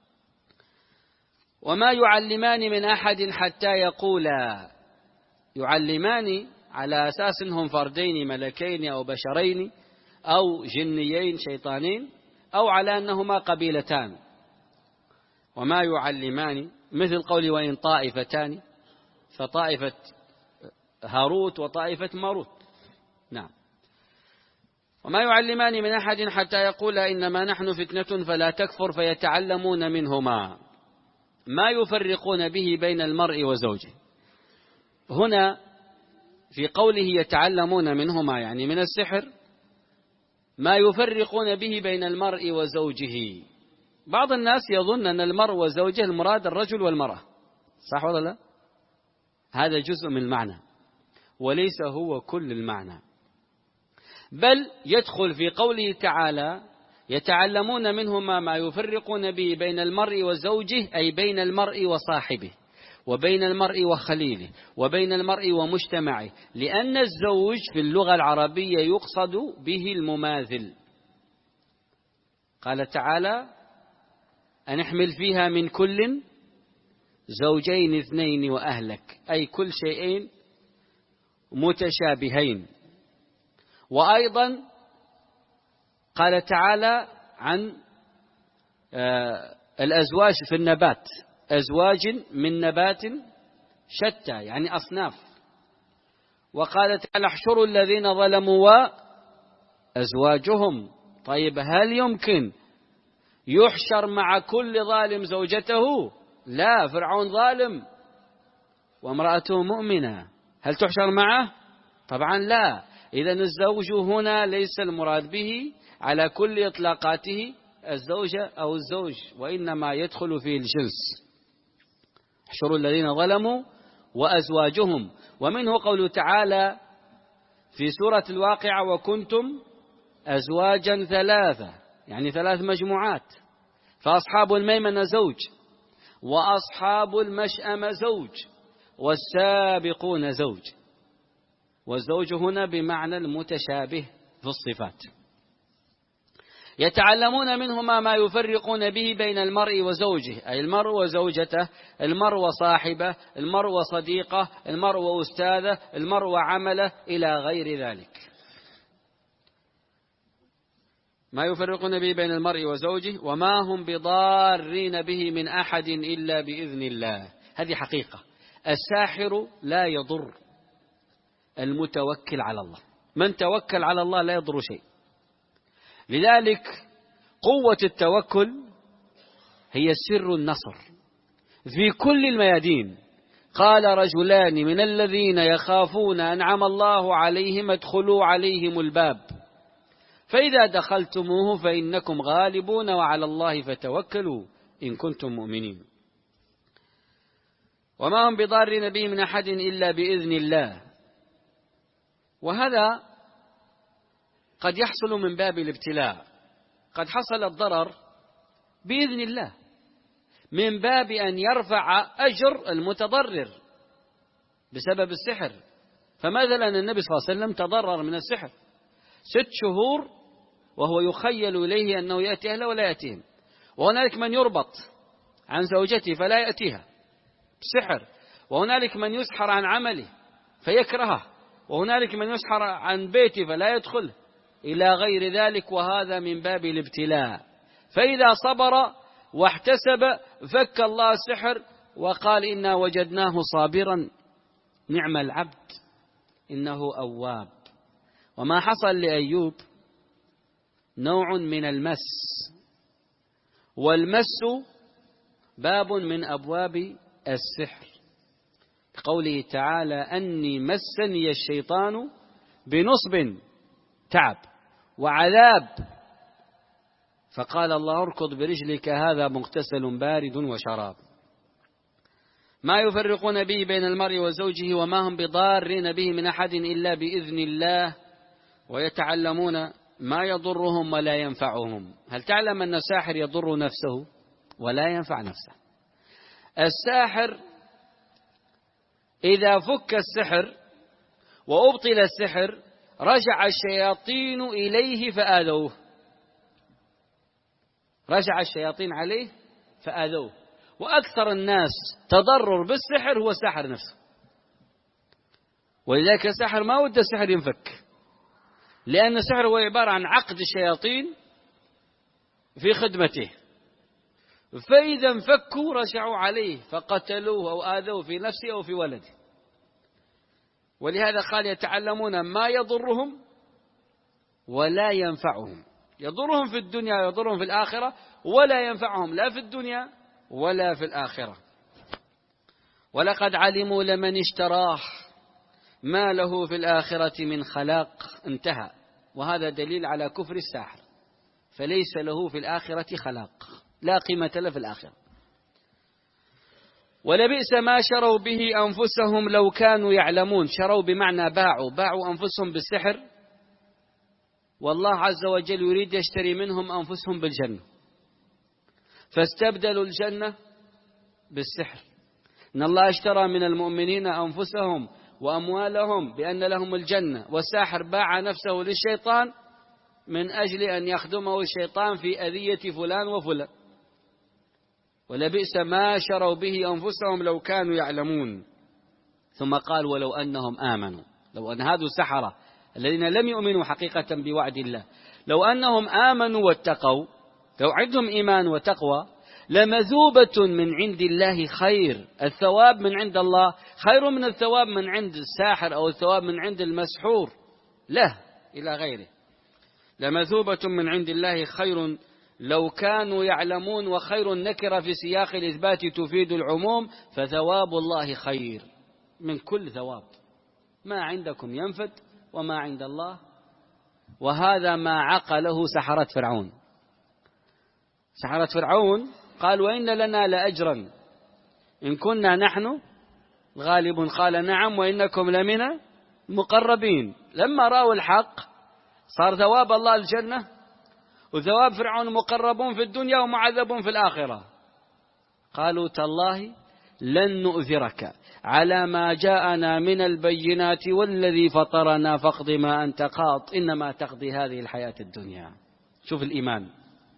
وما يعلمان من أحد حتى يقولا، يعلمان على أساس أنهم فردين ملكين أو بشرين أو جنيين شيطانين، أو على أنهما قبيلتان. وما يعلمان مثل قول وإن طائفتان، فطائفة هاروت وطائفة ماروت. نعم. وما يعلمان من أحد حتى يقول إنما نحن فتنة فلا تكفر، فيتعلمون منهما ما يفرقون به بين المرء وزوجه. هنا في قوله يتعلمون منهما يعني من السحر ما يفرقون به بين المرء وزوجه. بعض الناس يظن أن المرء وزوجه المراد الرجل والمرأة، صح ولا لا؟ هذا جزء من المعنى وليس هو كل المعنى، بل يدخل في قوله تعالى يتعلمون منهما ما يفرقون به بين المرء وزوجه، أي بين المرء وصاحبه، وبين المرء وخليله، وبين المرء ومجتمعه، لأن الزوج في اللغة العربية يقصد به المماثل. قال تعالى أن احمل فيها من كل زوجين اثنين وأهلك، أي كل شيئين متشابهين. وأيضا قال تعالى عن الأزواج في النبات، أزواج من نبات شتى يعني أصناف. وقال تعالى احشروا الذين ظلموا وأزواجهم. طيب هل يمكن يحشر مع كل ظالم زوجته؟ لا، فرعون ظالم وامرأته مؤمنة، هل تحشر معه؟ طبعا لا. إذن الزوج هنا ليس المراد به على كل إطلاقاته الزوجة أو الزوج، وإنما يدخل فيه الجنس. احشروا الذين ظلموا وأزواجهم. ومنه قوله تعالى في سورة الواقعة وكنتم أزواجا ثلاثة، يعني ثلاث مجموعات، فأصحاب الميمنة زوج، وأصحاب المشأمة زوج، والسابقون زوج. والزوج هنا بمعنى المتشابه في الصفات. يتعلمون منهما ما يفرقون به بين المرء وزوجه، أي المرء وزوجته، المرء وصاحبه، المرء وصديقه، المرء وأستاذه، المرء وعمله إلى غير ذلك. ما يفرقون به بين المرء وزوجه وما هم بضارين به من أحد إلا بإذن الله. هذه حقيقة، الساحر لا يضر المتوكل على الله، من توكل على الله لا يضر شيء. لذلك قوة التوكل هي سر النصر في كل الميادين. قال رجلان من الذين يخافون أنعم الله عليهم ادخلوا عليهم الباب فإذا دخلتموه فإنكم غالبون وعلى الله فتوكلوا إن كنتم مؤمنين. وما هم بضارين به من أحد إلا بإذن الله. وهذا قد يحصل من باب الابتلاء، قد حصل الضرر بإذن الله من باب أن يرفع أجر المتضرر بسبب السحر. فمثلا النبي صلى الله عليه وسلم تضرر من السحر ست شهور وهو يخيل إليه أنه يأتي أهله ولا يأتيهم، وهنالك من يربط عن زوجته فلا يأتيها بسحر، وهنالك من يسحر عن عمله فيكرهه، وهنالك من يسحر عن بيته فلا يدخله إلى غير ذلك، وهذا من باب الابتلاء. فإذا صبر واحتسب فك الله السحر وقال إنا وجدناه صابرا نعم العبد إنه أواب. وما حصل لأيوب نوع من المس، والمس باب من أبواب السحر، قوله تعالى أني مسني الشيطان بنصب تعب وعذاب، فقال الله اركض برجلك هذا مغتسل بارد وشراب. ما يفرقون به بين المرء وزوجه وما هم بضارين به من أحد إلا بإذن الله، ويتعلمون ما يضرهم ولا ينفعهم. هل تعلم أن الساحر يضر نفسه ولا ينفع نفسه؟ الساحر إذا فك السحر وأبطل السحر رجع الشياطين إليه فآذوه، رجع الشياطين عليه فآذوه. وأكثر الناس تضرر بالسحر هو الساحر نفسه، ولذلك الساحر ما ود السحر ينفك، لأن السحر هو عبارة عن عقد الشياطين في خدمته، فإذا انفكوا رجعوا عليه فقتلوه أو آذوه في نفسه أو في ولده. ولهذا قال يتعلمون ما يضرهم ولا ينفعهم، يضرهم في الدنيا ويضرهم في الآخرة، ولا ينفعهم لا في الدنيا ولا في الآخرة. ولقد علموا لمن اشتراه ما له في الآخرة من خلاق. انتهى. وهذا دليل على كفر الساحر، فليس له في الآخرة خلاق، لا قيمة له في الآخرة. ولبئس ما شروا به أنفسهم لو كانوا يعلمون. شروا بمعنى باعوا، باعوا أنفسهم بالسحر، والله عز وجل يريد يشتري منهم أنفسهم بالجنة، فاستبدلوا الجنة بالسحر. إن الله اشترى من المؤمنين أنفسهم وأموالهم بأن لهم الجنة، والساحر باع نفسه للشيطان من أجل أن يخدمه الشيطان في أذية فلان وفلان. ولبئس ما شروا به أنفسهم لو كانوا يعلمون. ثم قال ولو أنهم آمنوا، لو أن هذو السحرة الذين لم يؤمنوا حقيقة بوعد الله، لو أنهم آمنوا واتقوا، لو عندهم إيمان وتقوى، لمثوبة من عند الله خير. الثواب من عند الله خير من الثواب من عند الساحر أو الثواب من عند المسحور له إلى غيره. لمثوبة من عند الله خير لو كانوا يعلمون. وخير النكرة في سياق الإثبات تفيد العموم، فثواب الله خير من كل ثواب. ما عندكم ينفد وما عند الله. وهذا ما عقله سحرة فرعون. سحرة فرعون قال وإن لنا لأجرا إن كنا نحن غالبون، قال نعم وإنكم لمن مقربين. لما رأوا الحق صار ثواب الله الجنة، وثواب فرعون مقربون في الدنيا ومعذبون في الآخرة. قالوا تالله لن نؤثرك على ما جاءنا من البينات والذي فطرنا فاقض ما أنت قاض إنما تقضي هذه الحياة الدنيا. شوف الإيمان.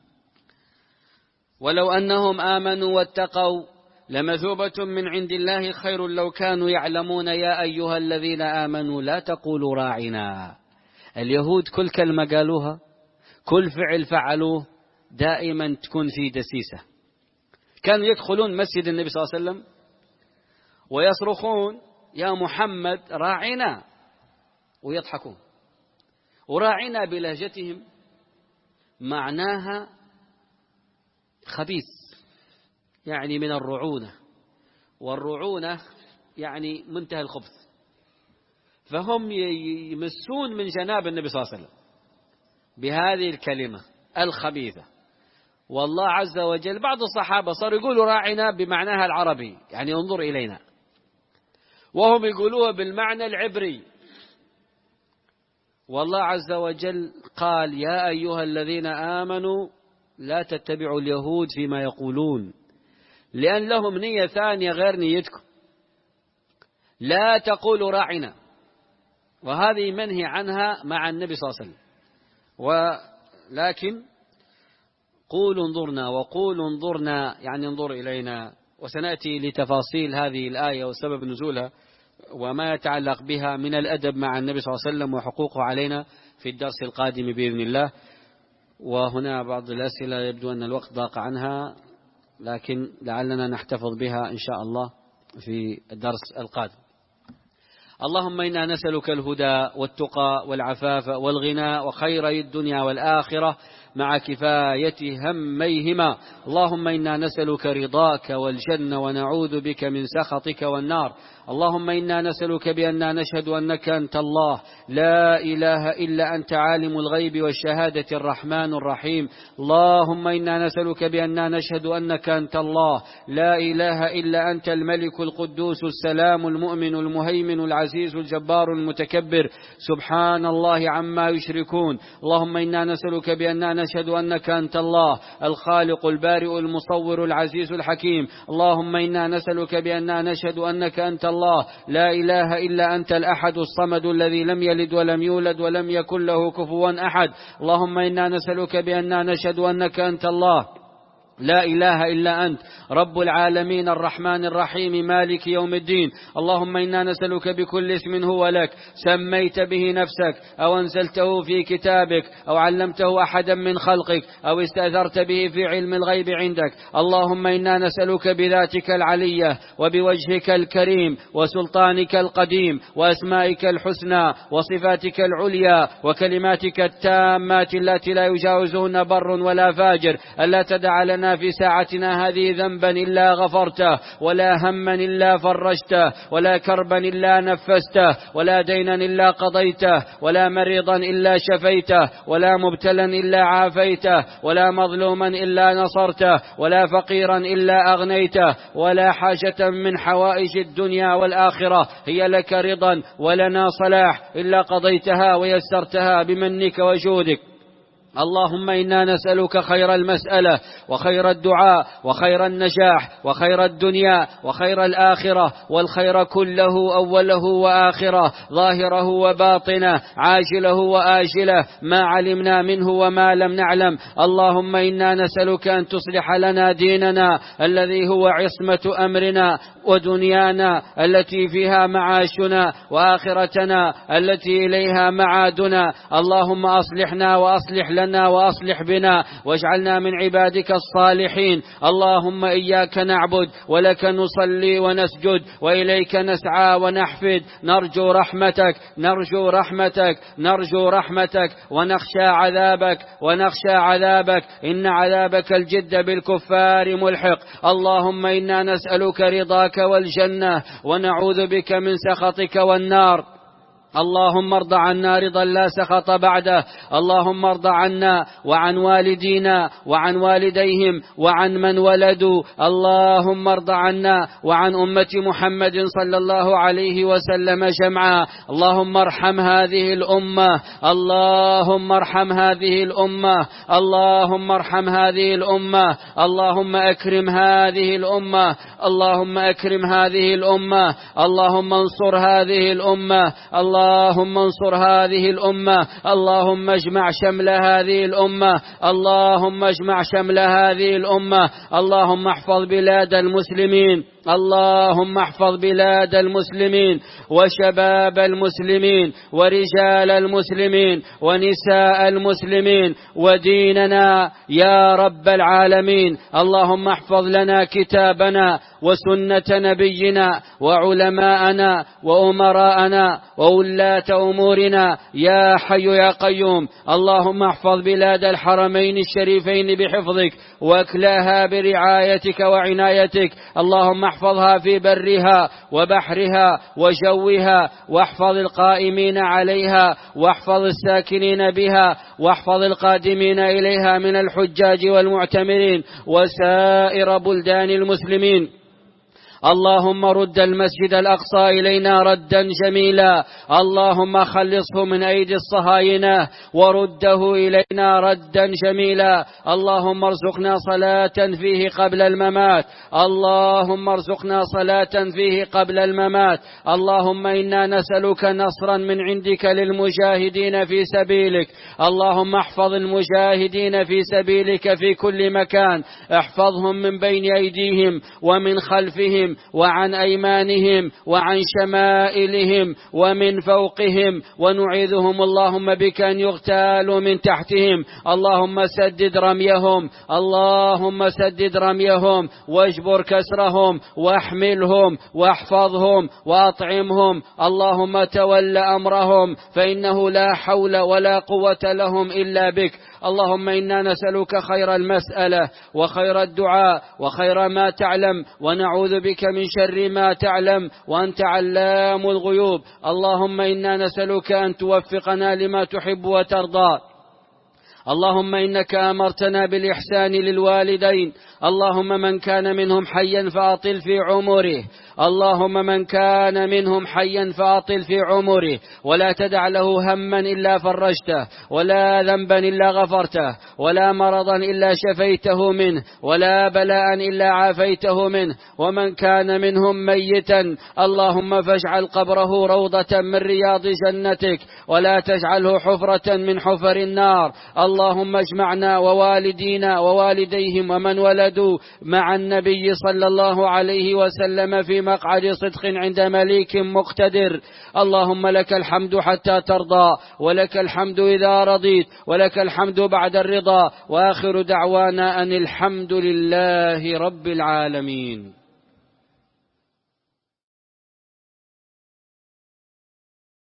ولو أنهم آمنوا واتقوا لمثوبة من عند الله خير لو كانوا يعلمون. يا أيها الذين آمنوا لا تقولوا راعنا. اليهود كل كلمة قالوها، كل فعل فعلوه دائما تكون في دسيسة. كانوا يدخلون مسجد النبي صلى الله عليه وسلم ويصرخون يا محمد راعنا، ويضحكون. وراعنا بلهجتهم معناها خبيث، يعني من الرعونة، والرعونة يعني منتهى الخبث. فهم يمسون من جناب النبي صلى الله عليه وسلم بهذه الكلمة الخبيثة. والله عز وجل بعض الصحابة صاروا يقولوا راعنا بمعناها العربي، يعني انظر إلينا، وهم يقولوها بالمعنى العبري. والله عز وجل قال يا أيها الذين آمنوا لا تتبعوا اليهود فيما يقولون، لأن لهم نية ثانية غير نيتكم. لا تقولوا راعنا، وهذه منهي عنها مع النبي صلى الله عليه وسلم، ولكن قولوا انظرنا، وقولوا انظرنا يعني انظر إلينا. وسنأتي لتفاصيل هذه الآية وسبب نزولها وما يتعلق بها من الأدب مع النبي صلى الله عليه وسلم وحقوقه علينا في الدرس القادم بإذن الله. وهنا بعض الأسئلة يبدو أن الوقت ضاق عنها، لكن لعلنا نحتفظ بها إن شاء الله في الدرس القادم. اللهم إنا نسألك الهدى والتقى والعفاف والغنى وخيري الدنيا والآخرة مع كفاية هميهما. اللهم إنا نسألك رضاك والجنة ونعوذ بك من سخطك والنار. اللهم إنا نسألك بأننا نشهد أنك أنت الله لا إله إلا أنت عالم الغيب والشهادة الرحمن الرحيم. اللهم إنا نسألك بأننا نشهد أنك أنت الله لا إله إلا أنت الملك القدوس السلام المؤمن المهيمن العزيز الجبار المتكبر سبحان الله عما يشركون. اللهم إنا نسألك بأننا نشهد أنك أنت الله الخالق البارئ المصور العزيز الحكيم. اللهم إنا نسألك بأننا نشهد أنك أنت الله لا إله إلا أنت الأحد الصمد الذي لم يلد ولم يولد ولم يكن له كفوا أحد. اللهم إنا نسألك بأننا نشهد أنك أنت الله لا إله إلا أنت رب العالمين الرحمن الرحيم مالك يوم الدين. اللهم إنا نسألك بكل اسم هو لك سميت به نفسك أو أنزلته في كتابك أو علمته أحدا من خلقك أو استأثرت به في علم الغيب عندك. اللهم إنا نسألك بذاتك العلية وبوجهك الكريم وسلطانك القديم وأسمائك الحسنى وصفاتك العليا وكلماتك التامات التي لا يجاوزهن بر ولا فاجر ألا تدع لنا في ساعتنا هذه ذنبا إلا غفرته ولا هما إلا فرجته ولا كربا إلا نفسته ولا دينا إلا قضيته ولا مريضا إلا شفيته ولا مبتلا إلا عافيته ولا مظلوما إلا نصرته ولا فقيرا إلا أغنيته ولا حاجة من حوائج الدنيا والآخرة هي لك رضا ولنا صلاح إلا قضيتها ويسرتها بمنك وجودك. اللهم إنا نسألك خير المسألة وخير الدعاء وخير النجاح وخير الدنيا وخير الآخرة والخير كله أوله وآخره ظاهره وباطنه عاجله وآجله ما علمنا منه وما لم نعلم. اللهم إنا نسألك أن تصلح لنا ديننا الذي هو عصمة أمرنا ودنيانا التي فيها معاشنا وآخرتنا التي إليها معادنا. اللهم أصلحنا وأصلح لنا وأصلح بنا واجعلنا من عبادك الصالحين. اللهم إياك نعبد ولك نصلي ونسجد وإليك نسعى ونحفد نرجو رحمتك نرجو رحمتك نرجو رحمتك ونخشى عذابك ونخشى عذابك إن عذابك الجد بالكفار ملحق. اللهم إنا نسألك رضاك والجنة ونعوذ بك من سخطك والنار. اللهم ارض عنا رضا لا سخط بعده. اللهم ارض عنا وعن والدينا وعن والديهم وعن من ولدوا. اللهم ارض عنا وعن أمة محمد صلى الله عليه وسلم جمعا. اللهم ارحم هذه الأمة اللهم ارحم هذه الأمة اللهم ارحم هذه الأمة اللهم أكرم هذه الأمة اللهم أكرم هذه الأمة اللهم انصر هذه الأمة اللهم انصر هذه الأمة اللهم اجمع شمل هذه الأمة اللهم اجمع شمل هذه الأمة. اللهم احفظ بلاد المسلمين اللهم احفظ بلاد المسلمين وشباب المسلمين ورجال المسلمين ونساء المسلمين وديننا يا رب العالمين. اللهم احفظ لنا كتابنا وسنة نبينا وعلماءنا وأمراءنا وولاة أمورنا يا حي يا قيوم. اللهم احفظ بلاد الحرمين الشريفين بحفظك واكلاها برعايتك وعنايتك. اللهم احفظها في برها وبحرها وجوها واحفظ القائمين عليها واحفظ الساكنين بها واحفظ القادمين إليها من الحجاج والمعتمرين وسائر بلدان المسلمين. اللهم رد المسجد الأقصى إلينا ردا جميلا، اللهم خلصه من أيدي الصهاينة ورده إلينا ردا جميلا. اللهم ارزقنا صلاة فيه قبل الممات، اللهم ارزقنا صلاة فيه قبل الممات. اللهم إنا نسألك نصرا من عندك للمجاهدين في سبيلك، اللهم احفظ المجاهدين في سبيلك في كل مكان، احفظهم من بين أيديهم ومن خلفهم وعن أيمانهم وعن شمائلهم ومن فوقهم، ونعيذهم اللهم بك أن يغتالوا من تحتهم. اللهم سدد رميهم، اللهم سدد رميهم واجبر كسرهم واحملهم واحفظهم وأطعمهم. اللهم تول أمرهم فإنه لا حول ولا قوة لهم إلا بك. اللهم إنا نسألك خير المسألة وخير الدعاء وخير ما تعلم، ونعوذ بك من شر ما تعلم وأنت علام الغيوب. اللهم إنا نسألك أن توفقنا لما تحب وترضى. اللهم إنك أمرتنا بالإحسان للوالدين، اللهم من كان منهم حيا فأطل في عمره، اللهم من كان منهم حيا فأطل في عمره، ولا تدع له هما إلا فرجته، ولا ذنبا إلا غفرته، ولا مرضا إلا شفيته منه، ولا بلاء إلا عافيته منه. ومن كان منهم ميتا اللهم فاجعل قبره روضة من رياض جنتك، ولا تجعله حفرة من حفر النار. اللهم اجمعنا ووالدينا ووالديهم ومن ولدوا مع النبي صلى الله عليه وسلم في مقعد صدق عند مليك مقتدر. اللهم لك الحمد حتى ترضى، ولك الحمد إذا رضيت، ولك الحمد بعد الرضا. وآخر دعوانا أن الحمد لله رب العالمين.